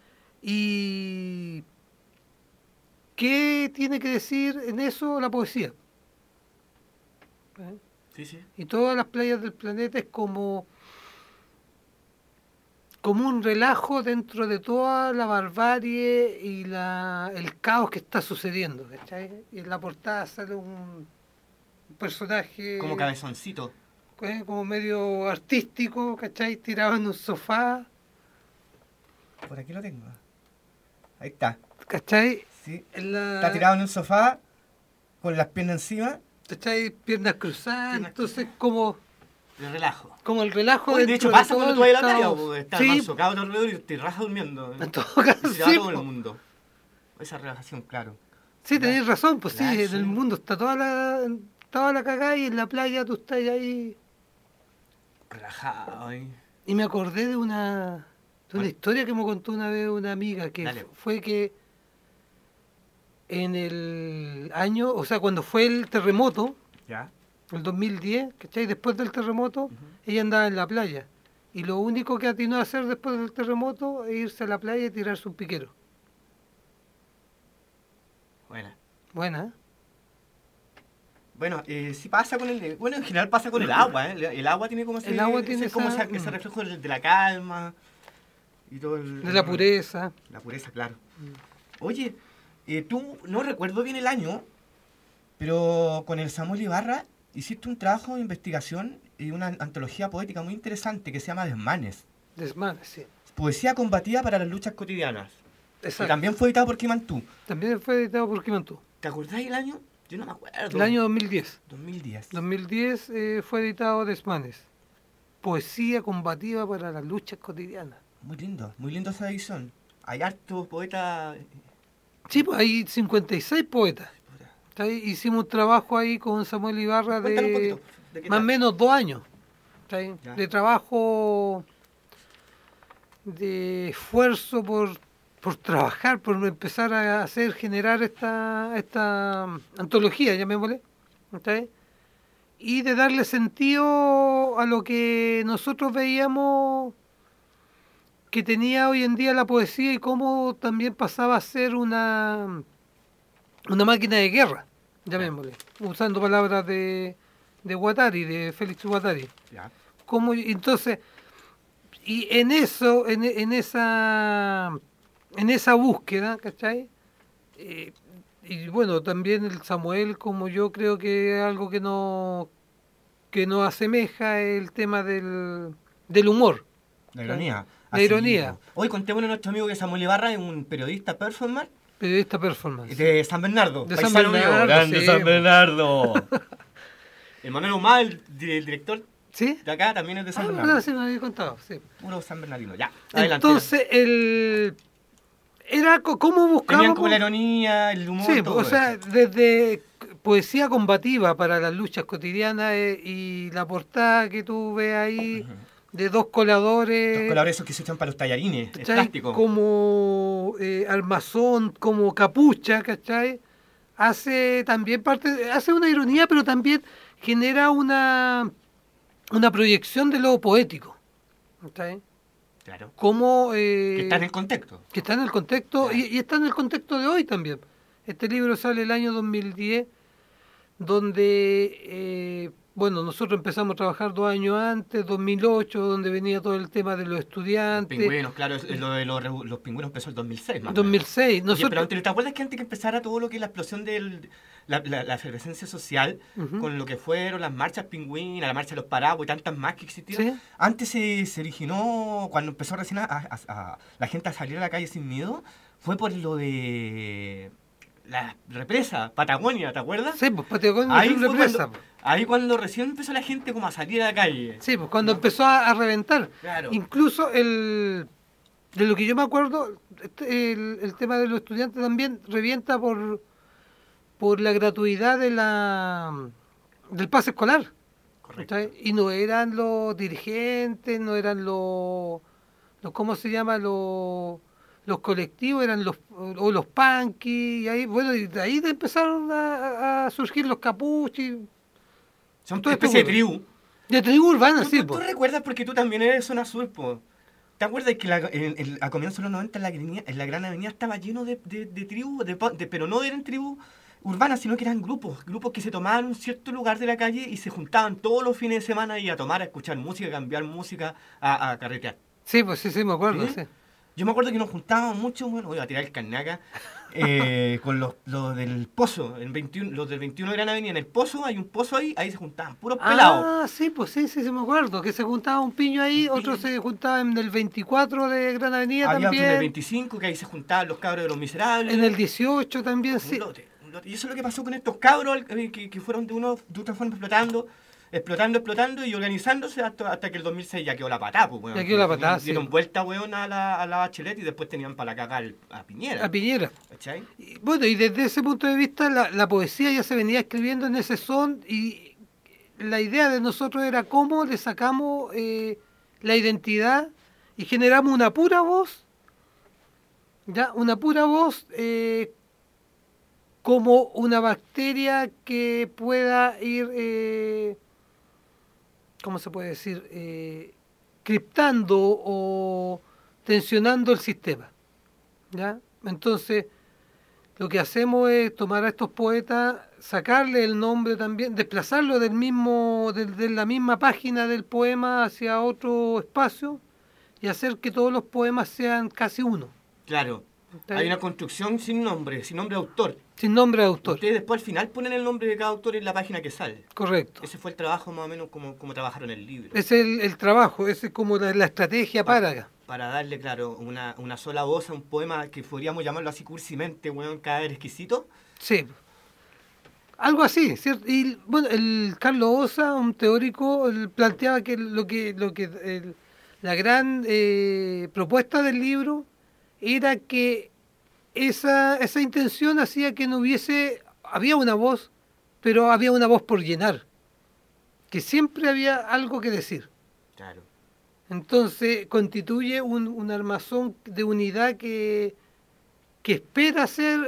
S4: y qué tiene que decir en eso la poesía. ¿Sí?
S1: Sí, sí.
S4: Y todas las playas del planeta es como un relajo dentro de toda la barbarie y el caos que está sucediendo, ¿cachai? Y en la portada sale un personaje
S1: Como cabezoncito.
S4: como medio artístico, ¿cachai? Tirado en un sofá,
S1: Por aquí lo tengo. Ahí está.
S4: ¿cachai?
S1: Sí.
S4: Está
S1: tirado en un sofá con las piernas encima.
S4: ¿Cachai? Piernas cruzadas, entonces como
S1: De relajo.
S4: el relajo
S1: Oye, de hecho,
S4: dentro
S1: pasa
S4: todo
S1: cuando
S4: el
S1: tú vas a la playa,
S4: caos.
S1: pues, está
S4: Sí,
S1: manso, cada otro alrededor y te rajas durmiendo.
S4: en todo caso,
S1: Y se va
S4: sí,
S1: todo el
S4: po.
S1: mundo. Esa relajación, claro.
S4: Sí, tenés razón, pues sí,
S1: Claro,
S4: en
S1: sí.
S4: el mundo está toda la cagada y en la playa tú estás ahí.
S1: Relajado ahí.
S4: Y me acordé de una
S1: Bueno.
S4: historia que me contó una vez una amiga, que
S1: Dale.
S4: fue que en el año, o sea, cuando fue el terremoto,
S1: ¿Ya?
S4: el 2010, ¿cachai? Después del terremoto, ella andaba en la playa. Y lo único que atinó a hacer después del terremoto es irse a la playa y tirarse un piquero.
S1: Buena.
S4: Buena, ¿eh?
S1: Bueno, sí pasa con bueno, en general pasa con el agua, ¿eh? El agua tiene como
S4: El agua tiene
S1: como
S4: esa-
S1: ese reflejo de la calma y todo
S4: De la pureza.
S1: La pureza, claro. Oye, tú, no recuerdo bien el año, pero con el Samuel Ibarra hiciste un trabajo de investigación y una antología poética muy interesante que se llama Desmanes.
S4: Desmanes, sí.
S1: Poesía combativa para las luchas cotidianas.
S4: Exacto.
S1: Que también fue editado por Kimantú.
S4: También fue editado por Quimantú.
S1: ¿Te acordás del año? Yo no me acuerdo.
S4: El año 2010.
S1: 2010.
S4: 2010 fue editado Desmanes. Poesía combativa para las luchas cotidianas.
S1: Muy lindo esa edición. Hay hartos poetas.
S4: Sí, pues hay 56 poetas. ¿Está ahí? Hicimos un trabajo ahí con Samuel Ibarra
S1: Cuéntanos un
S4: de
S1: poquito. ¿De qué
S4: más o
S1: tal?
S4: menos 2 años. ¿Está ahí?
S1: Ya.
S4: De trabajo, de esfuerzo por trabajar, por empezar a generar esta antología, llamémosle. ¿Está ahí? Y de darle sentido a lo que nosotros veíamos que tenía hoy en día la poesía y cómo también pasaba a ser una máquina de guerra, llamémosle, usando palabras de Guattari, de Félix Guattari.
S1: Ya.
S4: Entonces, y en eso, en esa búsqueda, ¿cachai? Y bueno, también el Samuel, como yo creo que es algo que nos asemeja el tema del humor.
S1: La ironía.
S4: La ironía.
S1: Hoy contémosle a nuestro amigo que Samuel Ibarra es un periodista performer
S4: Periodista performance.
S1: de San Bernardo.
S4: De San
S1: paisano mío.
S4: Bernardo,
S1: Grande
S4: sí.
S1: San Bernardo. Emanuel Humá, el director
S4: ¿Sí?
S1: de acá, también es de San
S4: Ah,
S1: Bernardo.
S4: verdad, sí me había contado, sí.
S1: Puro San Bernardino. Ya, adelante.
S4: Entonces, era cómo buscábamos...
S1: Tenían como la ironía, el humor,
S4: Sí,
S1: todo
S4: o sea,
S1: eso.
S4: desde poesía combativa para las luchas cotidianas y la portada que tú ves ahí de dos coladores,
S1: Los colores esos que se usan para los tallarines, el
S4: ¿cachai?
S1: plástico.
S4: Como armazón, como capucha, ¿cachai? hace también parte, hace una ironía, pero también genera una proyección de lo poético. ¿Está bien?
S1: Claro.
S4: Como,
S1: Que está en el contexto.
S4: que está en el contexto,
S1: Claro.
S4: y está en el contexto de hoy también. Este libro sale el año 2010, donde, bueno, nosotros empezamos a trabajar 2 años antes, 2008, donde venía todo el tema de los
S1: Los
S4: estudiantes.
S1: pingüinos, claro, lo de los pingüinos empezó el 2006, más o menos.
S4: 2006.
S1: Oye,
S4: Nosotros,
S1: pero ¿te acuerdas que antes que empezara todo lo que es la explosión la efervescencia social,
S4: Ujú.
S1: con lo que fueron las marchas pingüinas, la marcha de los paraguas y tantas más que existieron?
S4: Sí.
S1: Antes se originó, cuando empezó recién la gente a salir a la calle sin miedo, fue por lo de la represa, Patagonia, ¿te acuerdas?
S4: Sí, pues Patagonia
S1: Ahí
S4: es una
S1: fue
S4: represa.
S1: cuando, ahí cuando recién empezó la gente como a salir a la calle.
S4: Sí, pues cuando empezó a reventar.
S1: Claro.
S4: Incluso de lo que yo me acuerdo, el tema de los estudiantes también revienta por la gratuidad del pase escolar.
S1: Correcto.
S4: ¿Cachai? Y no eran los dirigentes, no eran ¿cómo se llama? Los colectivos, eran los punky, y ahí, bueno, y de ahí empezaron a surgir los capuchis,
S1: Son
S4: todo
S1: una
S4: esto,
S1: especie de
S4: bueno.
S1: tribu.
S4: de tribu urbana,
S1: ¿Tú,
S4: sí,
S1: tú
S4: pues.
S1: recuerdas porque tú también eres de zona sur, po? ¿Te acuerdas que a comienzos de los 90 en la Gran Avenida estaba lleno de tribus, pero no eran tribus urbanas, sino que eran grupos que se tomaban un cierto lugar de la calle y se juntaban todos los fines de semana y a tomar, a escuchar música, a cambiar música, a carretear?
S4: Sí, pues sí, me acuerdo,
S1: ¿Sí?
S4: sí.
S1: Yo me acuerdo que nos juntábamos mucho, bueno, voy a tirar el carnaca, con los del Pozo, los del 21 de Gran Avenida. En el Pozo, hay un pozo ahí se juntaban, puros pelados.
S4: Ah, sí, pues sí, me acuerdo, que se juntaba un piño ahí, otro se juntaba en el 24 de Gran Avenida
S1: Había otro en el
S4: también,
S1: 25, que ahí se juntaban los cabros de los miserables.
S4: en el 18 también,
S1: Un
S4: sí.
S1: lote. Y eso es lo que pasó con estos cabros que fueron de otra forma explotando y organizándose hasta que el 2006 ya quedó la patada, pues, weón.
S4: Ya quedó la patada,
S1: Dieron
S4: sí.
S1: vuelta, weón, a la Bachelet y después tenían para la cagar a Piñera.
S4: A Piñera.
S1: ¿Cachai?
S4: Y, bueno, y desde ese punto de vista la poesía ya se venía escribiendo en ese son, y la idea de nosotros era cómo le sacamos la identidad y generamos una pura voz, ya, una pura voz como una bacteria que pueda ir, ¿cómo se puede decir? Criptando o tensionando el sistema, ¿ya? Entonces, lo que hacemos es tomar a estos poetas, sacarle el nombre también, desplazarlo de la misma página del poema hacia otro espacio y hacer que todos los poemas sean casi uno,
S1: Claro. Hay una construcción sin nombre de autor.
S4: sin nombre de autor.
S1: Ustedes después al final ponen el nombre de cada autor en la página que sale.
S4: Correcto.
S1: Ese fue el trabajo más o menos como trabajaron el libro.
S4: Es el trabajo, ese es como la estrategia para
S1: darle, claro, una sola voz a un poema que podríamos llamarlo así cursimente, weón, cada vez exquisito.
S4: Sí. Algo así, ¿cierto? Y bueno, el Carlos Osa, un teórico, él planteaba que la gran propuesta del libro era que esa intención hacía que no había una voz, pero había una voz por llenar, que siempre había algo que decir.
S1: Claro.
S4: Entonces constituye un armazón de unidad que espera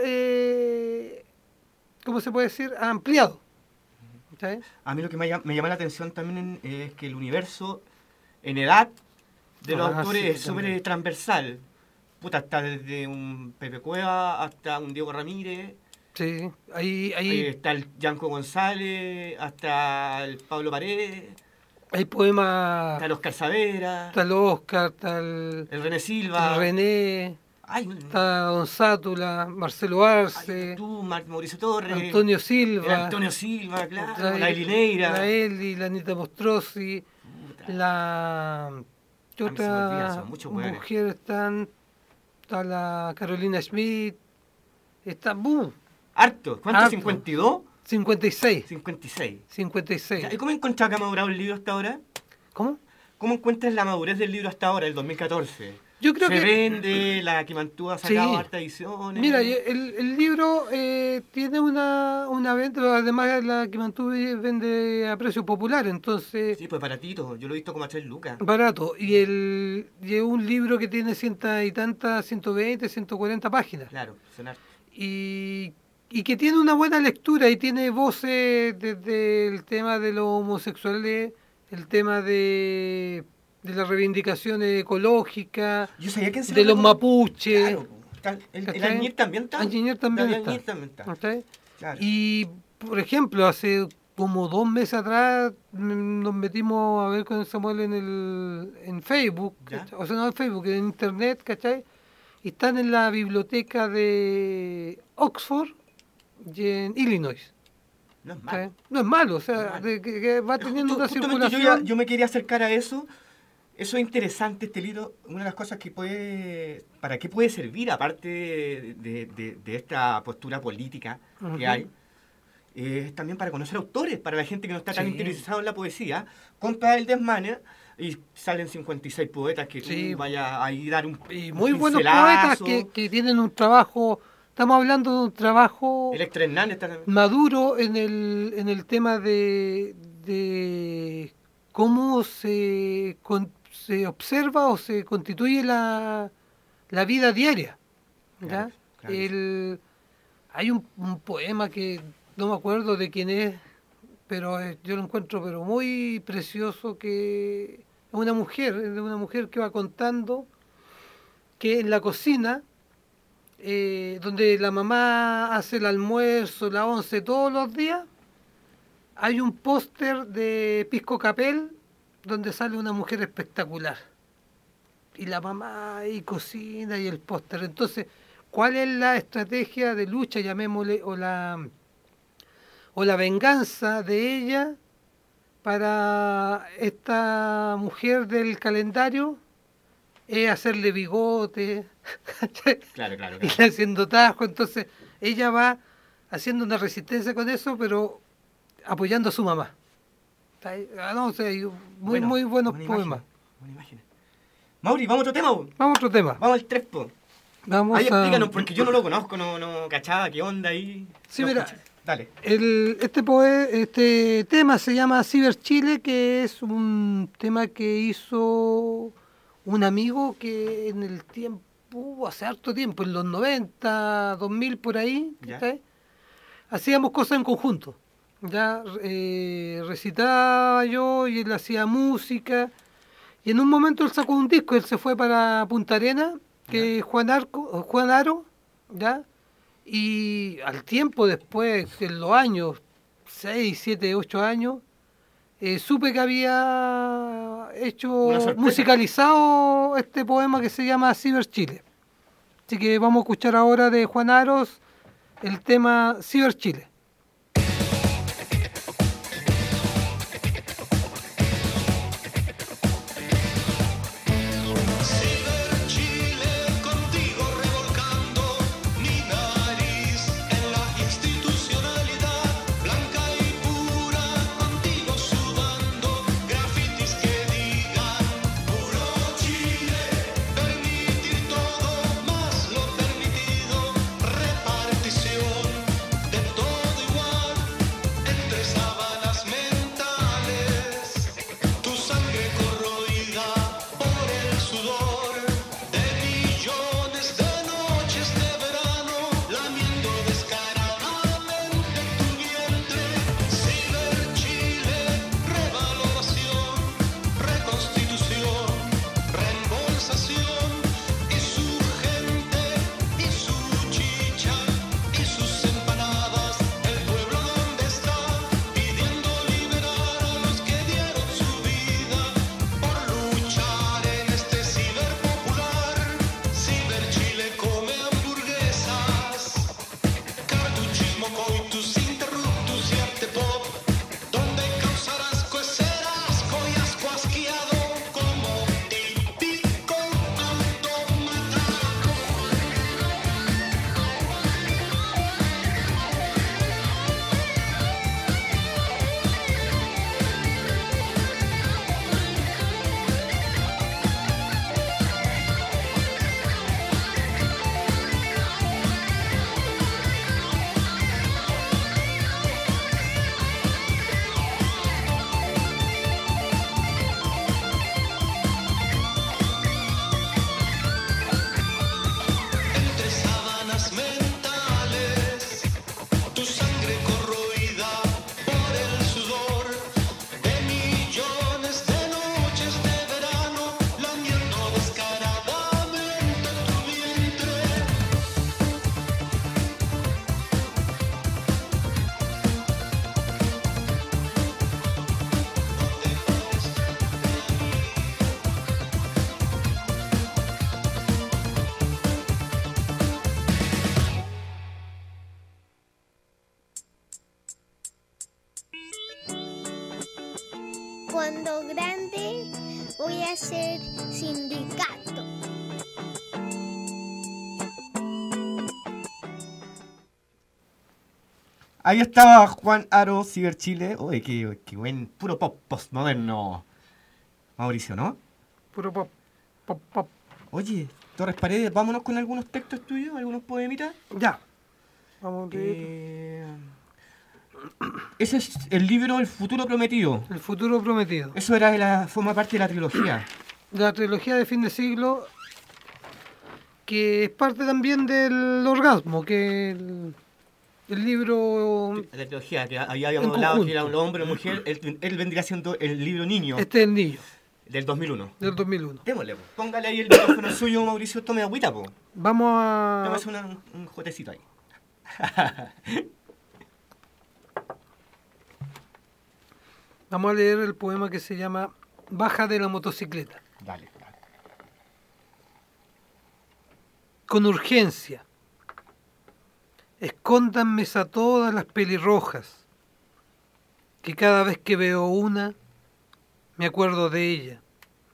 S4: ser, ¿cómo se puede decir?, ampliado. ¿Sabes?
S1: A mí lo que me llama la atención también es que el universo en edad de los autores
S4: sí,
S1: es súper
S4: también.
S1: transversal. Puta, está desde un Pepe Cueva hasta un Diego Ramírez,
S4: Sí,
S1: ahí
S4: ahí
S1: está el Yanco González, hasta el Pablo Paredes,
S4: hay poemas,
S1: está el Oscar Saavedra,
S4: está el Oscar, está el
S1: el René Silva.
S4: René,
S1: Ay,
S4: está Don Sátula, Marcelo Arce,
S1: tú, Mauricio Torres,
S4: Antonio
S1: el
S4: Silva,
S1: Antonio Silva, claro,
S4: otra
S1: la Elineira.
S4: la Eli, la Anita Mostrozzi, la... ¿Qué
S1: A mí se me olvidan,
S4: otra
S1: son muchos hueones.
S4: mujer está la Carolina Schmidt, está...
S1: Harto. ¿Cuánto?
S4: Harto.
S1: ¿52?
S4: 56.
S1: 56.
S4: 56.
S1: ¿Y cómo encontrás que ha madurado el libro hasta ahora?
S4: ¿Cómo?
S1: ¿Cómo encuentras la madurez del libro hasta ahora, el 2014?
S4: Yo creo
S1: ¿Se
S4: que...
S1: vende? ¿La Quimantú ha sacado
S4: Sí.
S1: hartas ediciones?
S4: Mira, el libro tiene una venta, pero además la que mantuve vende a precio popular, entonces
S1: Sí, pues baratito. Yo lo he visto como a 3 lucas.
S4: barato. Y es un libro que tiene 100 y tantas, 120, 140 páginas.
S1: Claro, sonar.
S4: Y y que tiene una buena lectura y tiene voces desde el tema de los homosexuales, el tema de las reivindicaciones ecológicas,
S1: Yo sabía que
S4: de los mapuches.
S1: Claro, el
S4: ¿cachai?
S1: Añir también está.
S4: Añir también
S1: El
S4: está.
S1: Añir también está.
S4: ¿cachai?
S1: Claro.
S4: Y, por ejemplo, hace como 2 meses atrás nos metimos a ver con Samuel en Facebook,
S1: ¿Ya?
S4: ¿cachai? O sea, no en Facebook, en Internet, ¿cachai? Y están en la biblioteca de Oxford y en Illinois.
S1: No es
S4: ¿cachai?
S1: malo.
S4: No es malo, o sea,
S1: No es malo.
S4: que va teniendo una
S1: Justamente
S4: circulación.
S1: yo me quería acercar a eso. Eso es interesante, este libro. Una de las cosas que puede... ¿Para qué puede servir, aparte de esta postura política que
S4: Ujú.
S1: hay? Es también para conocer autores, para la gente que no está tan
S4: Sí.
S1: interesada en la poesía. Compra el Desmane y salen 56 poetas que tú
S4: Sí.
S1: vayas ahí a dar un
S4: Y
S1: un
S4: muy buenos poetas
S1: pincelazo.
S4: que tienen un trabajo, estamos hablando de un trabajo
S1: Electra Hernández está también.
S4: maduro en el tema de cómo se observa o se constituye la vida diaria. ¿ya?
S1: Claro, claro.
S4: Hay un poema que no me acuerdo de quién es, pero yo lo encuentro pero muy precioso, que es de una mujer que va contando que en la cocina, donde la mamá hace el almuerzo, la once todos los días, hay un póster de Pisco Capel donde sale una mujer espectacular. Y la mamá ahí cocina y el póster. Entonces, ¿cuál es la estrategia de lucha, llamémosle, o la venganza de ella para esta mujer del calendario? Es hacerle bigote,
S1: Claro, claro,
S4: ir
S1: claro.
S4: haciendo tajo. Entonces ella va haciendo una resistencia con eso, pero apoyando a su mamá. Está ahí. No, o sea, muy,
S1: Bueno,
S4: muy buenos
S1: buena
S4: poemas.
S1: imagen, buena imagen. Mauri, vamos a otro tema.
S4: Vamos a otro tema.
S1: Vamos al Trespo.
S4: Vamos
S1: Ahí
S4: a...
S1: explícanos, porque yo no lo conozco, no cachaba qué onda ahí.
S4: Sí,
S1: No
S4: mira,
S1: escuché. Dale.
S4: Este tema se llama Ciber Chile, que es un tema que hizo un amigo que en el tiempo, hace harto tiempo, en los 90, 2000 por ahí,
S1: Ya.
S4: ¿cachai? Hacíamos cosas en conjunto. Ya recitaba yo y él hacía música. Y en un momento él sacó un disco, él se fue para Punta Arenas, que es Juan Aro, ¿ya? Y al tiempo después, en los años 6, 7, 8 años, supe que había
S1: Una sorpresa.
S4: musicalizado este poema que se llama Ciber Chile. Así que vamos a escuchar ahora de Juan Aros el tema Ciber Chile.
S5: Contigo revolcando mi nariz en la institucionalidad blanca y pura, contigo sudando grafitis que digan puro Chile, permitir todo más lo permitido, repartición de todo
S3: cuando grande voy a ser sindicato.
S1: Ahí estaba Juan Aro, Ciber Chile. Uy, qué buen, puro pop postmoderno, Mauricio, ¿no?
S4: Puro pop, pop, pop.
S1: Oye, Torres Paredes, vámonos con algunos textos tuyos, algunos poemitas.
S4: Ya. Vamos a leer.
S1: Ese es el libro El Futuro Prometido.
S4: El futuro prometido.
S1: Eso forma parte de la trilogía.
S4: La trilogía de fin de siglo, que es parte también del orgasmo, que el libro...
S1: La trilogía, que habíamos
S4: En
S1: hablado que
S4: conjunto.
S1: era un hombre o mujer, él vendría siendo el libro Niño,
S4: Este es el niño,
S1: del 2001.
S4: del 2001.
S1: Démosle, po. Póngale ahí el micrófono suyo, Mauricio, tome agüita, po.
S4: Vamos a...
S1: Tómese un jotecito ahí.
S4: Vamos a leer el poema que se llama Baja de la motocicleta.
S1: Dale.
S4: Con urgencia. Escóndanme a todas las pelirrojas, que cada vez que veo una, me acuerdo de ella.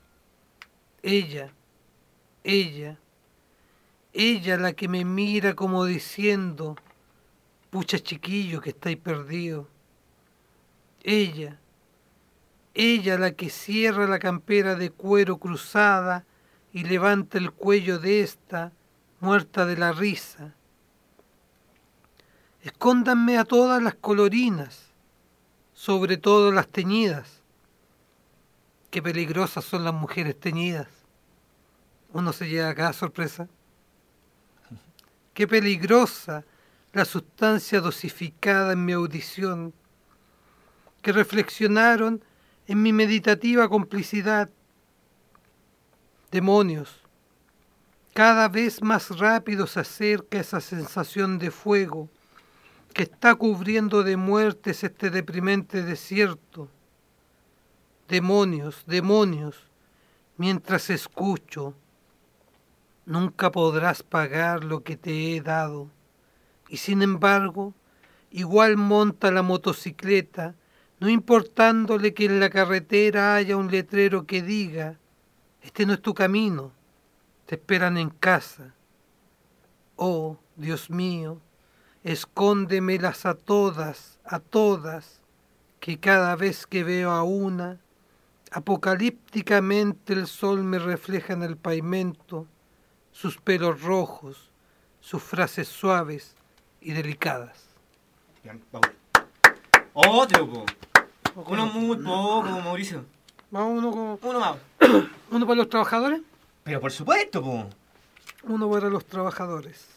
S4: Ella la que me mira como diciendo, pucha chiquillo que estáis perdido. Ella la que cierra la campera de cuero cruzada y levanta el cuello de esta, muerta de la risa. Escóndanme a todas las colorinas, sobre todo las teñidas. Qué peligrosas son las mujeres teñidas. Uno se lleva cada sorpresa. Qué peligrosa la sustancia dosificada en mi audición, que reflexionaron en mi meditativa complicidad. Demonios, cada vez más rápido se acerca esa sensación de fuego que está cubriendo de muertes este deprimente desierto. Demonios, mientras escucho, nunca podrás pagar lo que te he dado. Y sin embargo, igual monta la motocicleta, no importándole que en la carretera haya un letrero que diga, este no es tu camino, te esperan en casa. Oh, Dios mío, escóndemelas a todas, que cada vez que veo a una, apocalípticamente el sol me refleja en el pavimento, sus pelos rojos, sus frases suaves y delicadas.
S1: Bien, vamos. Otro, po. Uno muy poco, Mauricio.
S4: Vamos
S1: Uno más.
S4: uno para los trabajadores,
S1: Pero por supuesto, po.
S4: uno para los trabajadores.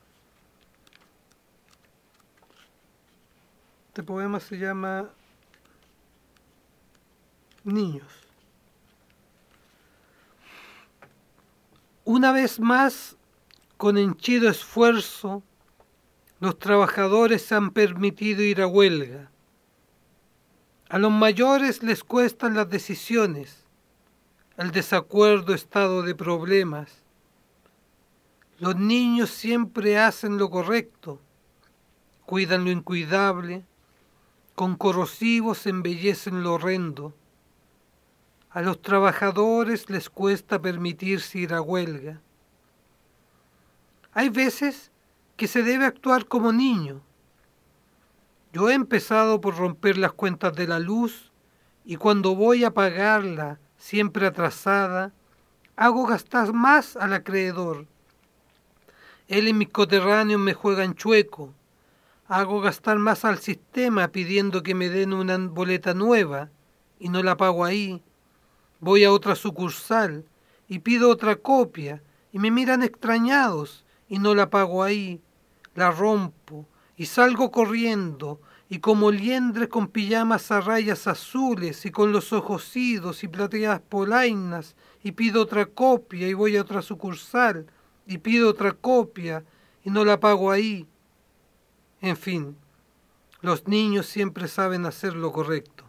S4: Este poema se llama Niños. Una vez más, con henchido esfuerzo, los trabajadores se han permitido ir a huelga. A los mayores les cuestan las decisiones, el desacuerdo estado de problemas. Los niños siempre hacen lo correcto, cuidan lo incuidable, con corrosivos embellecen lo horrendo. A los trabajadores les cuesta permitirse ir a huelga. Hay veces que se debe actuar como niño. Yo he empezado por romper las cuentas de la luz y cuando voy a pagarla, siempre atrasada, hago gastar más al acreedor. Él y mis coterráneos me juegan chueco. Hago gastar más al sistema pidiendo que me den una boleta nueva y no la pago ahí. Voy a otra sucursal y pido otra copia y me miran extrañados y no la pago ahí. La rompo y salgo corriendo y como liendre con pijamas a rayas azules y con los ojos idos y plateadas polainas y pido otra copia y voy a otra sucursal y pido otra copia y no la pago ahí. En fin, los niños siempre saben hacer lo correcto.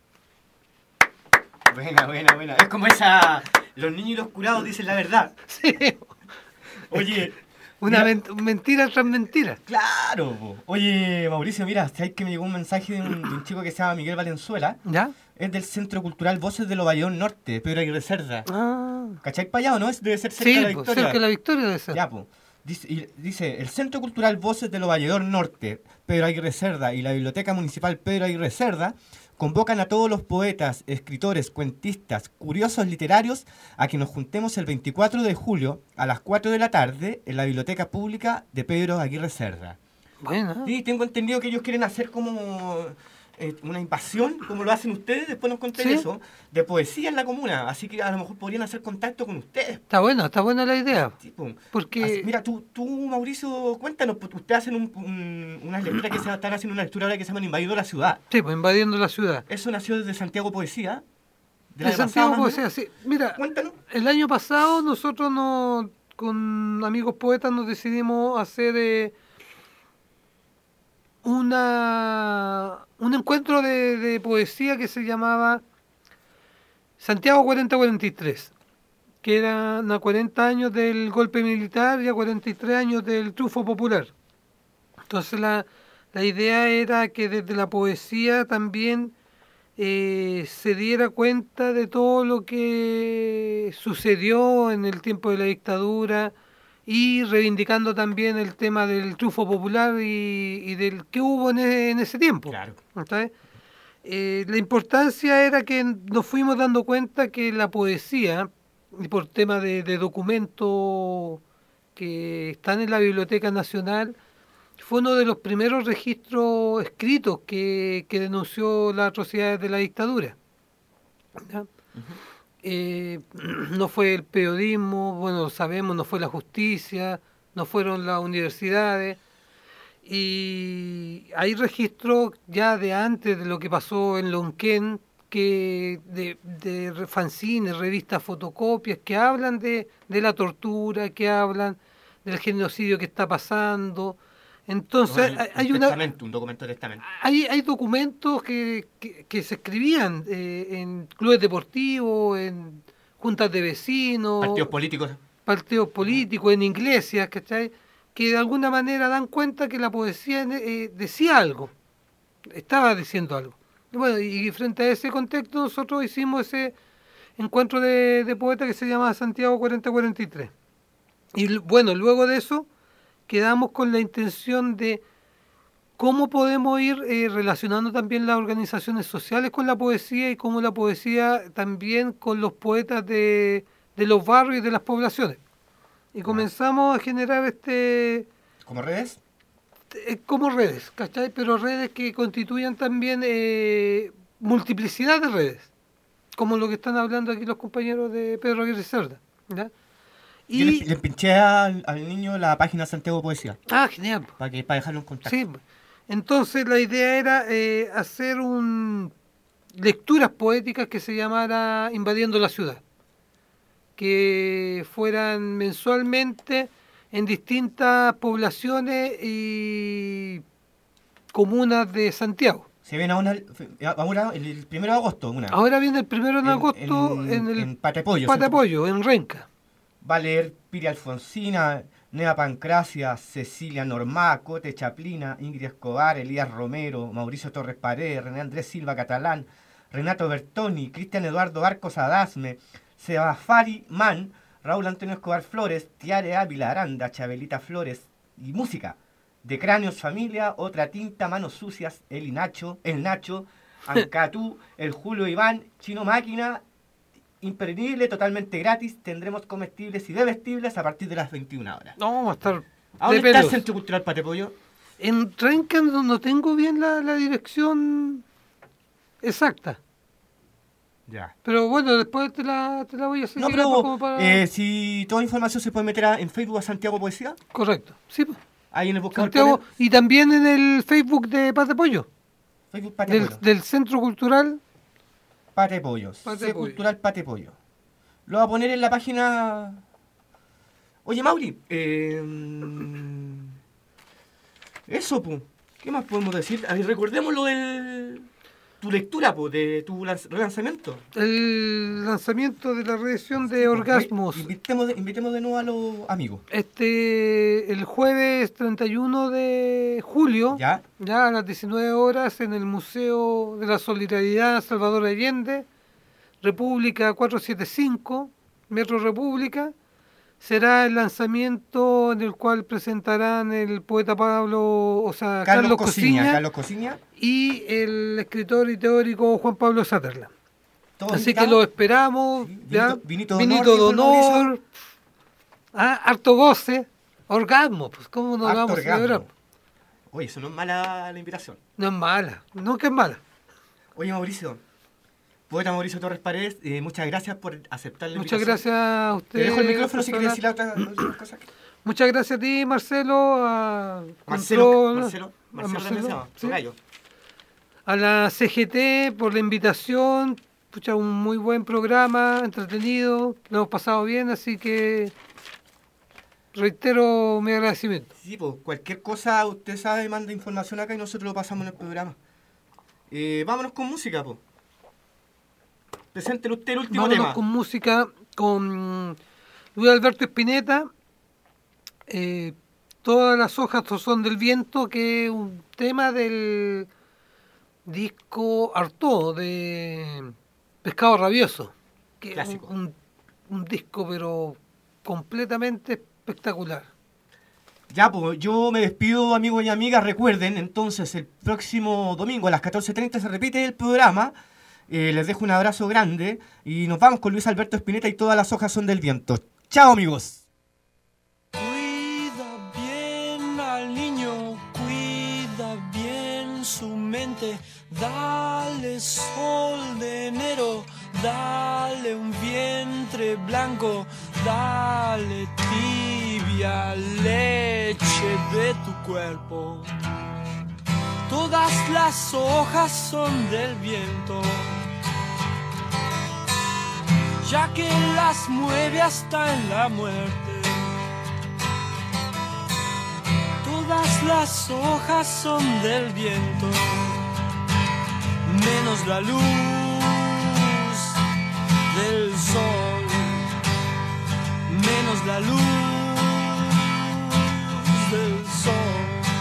S1: Buena. Es como esa... Los niños y los curados dicen la verdad.
S4: Sí.
S1: Oye,
S4: Una
S1: Mira.
S4: mentira tras mentira.
S1: Claro, po. Oye, Mauricio, mira, ¿sabes que me llegó un mensaje de un chico que se llama Miguel Valenzuela?
S4: ¿Ya?
S1: Es del Centro Cultural Voces de Lobayón Norte, Pedro Aguirre Cerda.
S4: Ah.
S1: ¿Cachai para allá o no? Debe ser cerca
S4: Sí,
S1: de la
S4: pues,
S1: Victoria.
S4: cerca de la Victoria debe ser.
S1: Ya, pues. Dice, el Centro Cultural Voces de Lovalledor Norte, Pedro Aguirre Cerda, y la Biblioteca Municipal Pedro Aguirre Cerda convocan a todos los poetas, escritores, cuentistas, curiosos literarios a que nos juntemos el 24 de julio a las 4 de la tarde en la Biblioteca Pública de Pedro Aguirre Cerda.
S4: Bueno.
S1: Sí, tengo entendido que ellos quieren hacer como una invasión, como lo hacen ustedes, después nos conté
S4: Sí.
S1: eso, de poesía en la comuna, así que a lo mejor podrían hacer contacto con ustedes.
S4: Está buena la idea.
S1: Tipo,
S4: Porque-
S1: así- mira, tú, Mauricio, cuéntanos, pues, ustedes hacen unas lecturas que están haciendo una lectura ahora que se llaman Invadiendo la Ciudad.
S4: Sí, pues invadiendo la ciudad.
S1: Eso nació desde Santiago Poesía. del
S4: De
S1: año
S4: Santiago
S1: pasado, más o
S4: Poesía, sí. Mira,
S1: Cuéntanos.
S4: el año pasado nosotros con amigos poetas nos decidimos hacer un encuentro de poesía que se llamaba Santiago 4043, que eran a 40 años del golpe militar y a 43 años del triunfo popular. Entonces la idea era que desde la poesía también se diera cuenta de todo lo que sucedió en el tiempo de la dictadura y reivindicando también el tema del triunfo popular y del que hubo en ese tiempo.
S1: Claro.
S4: ¿Está? La importancia era que nos fuimos dando cuenta que la poesía, y por tema de documentos que están en la Biblioteca Nacional, fue uno de los primeros registros escritos que denunció las atrocidades de la dictadura. ¿Ya? No fue el periodismo, bueno, sabemos, no fue la justicia, no fueron las universidades. Y hay registros ya de antes de lo que pasó en Lonquén, que de fanzines, revistas, fotocopias, que hablan de la tortura, que hablan del genocidio que está pasando. Entonces,
S1: Un documento de testamento.
S4: hay documentos que se escribían en clubes deportivos, en juntas de vecinos,
S1: Partidos políticos.
S4: en iglesias, ¿cachai? Que de alguna manera dan cuenta que la poesía decía algo, estaba diciendo algo. Y bueno, y frente a ese contexto nosotros hicimos ese encuentro de poetas que se llama Santiago 4043. Y bueno, luego de eso quedamos con la intención de cómo podemos ir relacionando también las organizaciones sociales con la poesía y cómo la poesía también con los poetas de los barrios y de las poblaciones. Y comenzamos a generar
S1: ¿Como redes?
S4: como redes, ¿cachai? Pero redes que constituyan también multiplicidad de redes, como lo que están hablando aquí los compañeros de Pedro Aguirre Cerda, ¿ya?
S1: Yo le pinché al niño la página Santiago Poesía,
S4: Genial.
S1: para dejarlo en contacto.
S4: Sí, entonces la idea era hacer lecturas poéticas que se llamara Invadiendo la Ciudad, que fueran mensualmente en distintas poblaciones y comunas de Santiago.
S1: Se viene ahora el 1 de agosto, una.
S4: Ahora viene el 1 de agosto
S1: en Patepollo.
S4: Patepollo, en Renca.
S1: Va a leer Piri Alfonsina, Nea Pancracia, Cecilia Normá, Cote Chaplina, Ingrid Escobar, Elías Romero, Mauricio Torres Paredes, René Andrés Silva Catalán, Renato Bertoni, Cristian Eduardo Arcos Adasme, Sebafari Man, Raúl Antonio Escobar Flores, Tiare Ávila Aranda, Chabelita Flores y música. De Cráneos Familia, Otra Tinta, Manos Sucias, El Nacho, Ancatú, El Julio Iván, Chino Máquina, imperdible, totalmente gratis. Tendremos comestibles y bebestibles a partir de las 21 horas.
S4: No, va a estar
S1: ¿A dónde
S4: de
S1: está el
S4: pelos.
S1: Centro Cultural Patepollo?
S4: En Renca no tengo bien la dirección exacta.
S1: Ya.
S4: Pero bueno, después te la voy a seguir.
S1: No, pero
S4: como para-
S1: si toda información se puede meter en Facebook a Santiago Poesía,
S4: Correcto. Sí, pues.
S1: ahí en el buscador.
S4: Santiago,
S1: ponen
S4: y también en el Facebook de Patepollo,
S1: Facebook Patepollo.
S4: del Centro Cultural.
S1: Patepollo.
S4: Patepollo.
S1: Cultural Patepollo. Lo va a poner en la página. Oye, Mauri. Eso, pu. ¿Qué más podemos decir? A ver, recordemos lo del. tu lectura, po, de tu relanzamiento.
S4: El lanzamiento de la reedición de Orgasmos.
S1: Invitemos de nuevo a los amigos.
S4: El jueves 31 de julio,
S1: ¿Ya?
S4: a las 19 horas, en el Museo de la Solidaridad Salvador Allende, República 475, Metro República, será el lanzamiento en el cual presentarán el poeta Carlos Cosiña y el escritor y teórico Juan Pablo Sutherland. Así que lo esperamos.
S1: Vinito
S4: de honor, harto goce, orgasmo, pues cómo nos vamos a celebrar.
S1: Oye, eso no es mala la invitación.
S4: No es mala, no que es mala.
S1: Oye, Mauricio, poeta Mauricio Torres Paredes, muchas gracias por aceptar la
S4: Muchas
S1: invitación.
S4: gracias a usted.
S1: Te dejo el micrófono si quieres decir otra cosa.
S4: Muchas gracias a ti, Marcelo,
S1: Marcelo
S4: ¿sí? A la CGT por la invitación. Pucha, un muy buen programa, entretenido, lo hemos pasado bien, así que reitero mi agradecimiento.
S1: Sí, pues cualquier cosa, usted sabe, manda información acá y nosotros lo pasamos en el programa. Vámonos con música, pues. Preséntele usted el último tema.
S4: Vámonos con música, con Luis Alberto Spinetta, Todas las hojas son del viento, que es un tema del disco Artaud de Pescado Rabioso, que
S1: clásico.
S4: Es un disco pero completamente espectacular.
S1: Ya, pues yo me despido, amigos y amigas. Recuerden, entonces, el próximo domingo a las 14:30 se repite el programa. Les dejo un abrazo grande y nos vamos con Luis Alberto Spinetta y Todas las hojas son del viento. ¡Chao, amigos!
S8: Cuida bien al niño, cuida bien su mente. Dale sol de enero, dale un vientre blanco, dale tibia leche de tu cuerpo. Todas las hojas son del viento, ya que las mueve hasta en la muerte. Todas las hojas son del viento, menos la luz del sol, menos la luz del sol.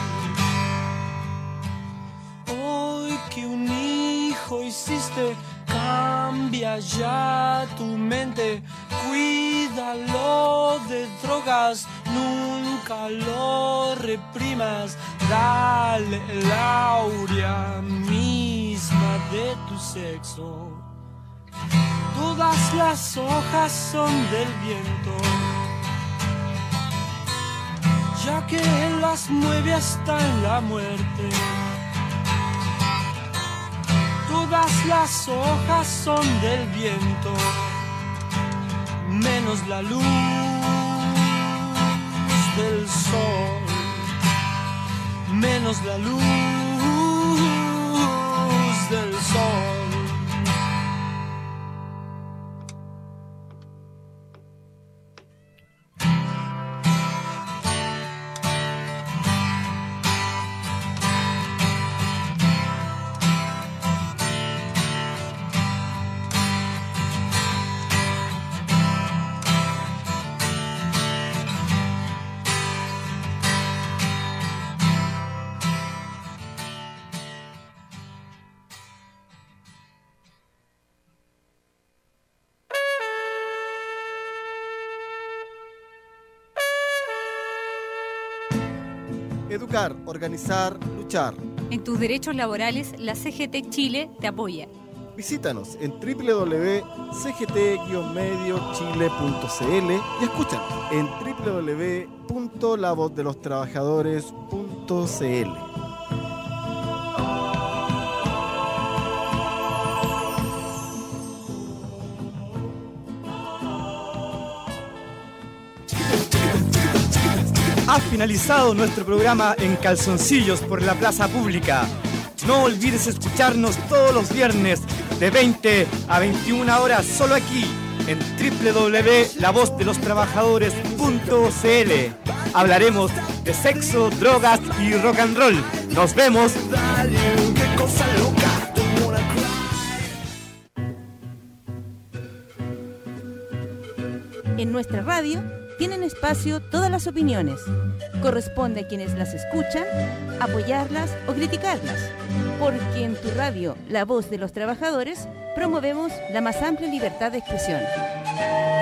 S8: Hoy que un hijo hiciste, cambia ya tu mente, cuídalo de drogas, nunca lo reprimas, dale el aurea misma de tu sexo. Todas las hojas son del viento, ya que las mueve hasta en la muerte. Todas las hojas son del viento, menos la luz del sol, menos la luz del sol.
S7: Educar, organizar, luchar.
S9: En tus derechos laborales, la CGT Chile te apoya.
S7: Visítanos en www.cgt-mediochile.cl y escúchanos en www.lavozdelostrabajadores.cl.
S1: Ha finalizado nuestro programa En Calzoncillos por la Plaza Pública. No olvides escucharnos todos los viernes de 20 a 21 horas solo aquí en www.lavozdelostrabajadores.cl. Hablaremos de sexo, drogas y rock and roll. Nos vemos.
S5: Qué cosa loca,
S10: En nuestra radio tienen espacio todas las opiniones. Corresponde a quienes las escuchan apoyarlas o criticarlas, porque en tu radio, La Voz de los Trabajadores, promovemos la más amplia libertad de expresión.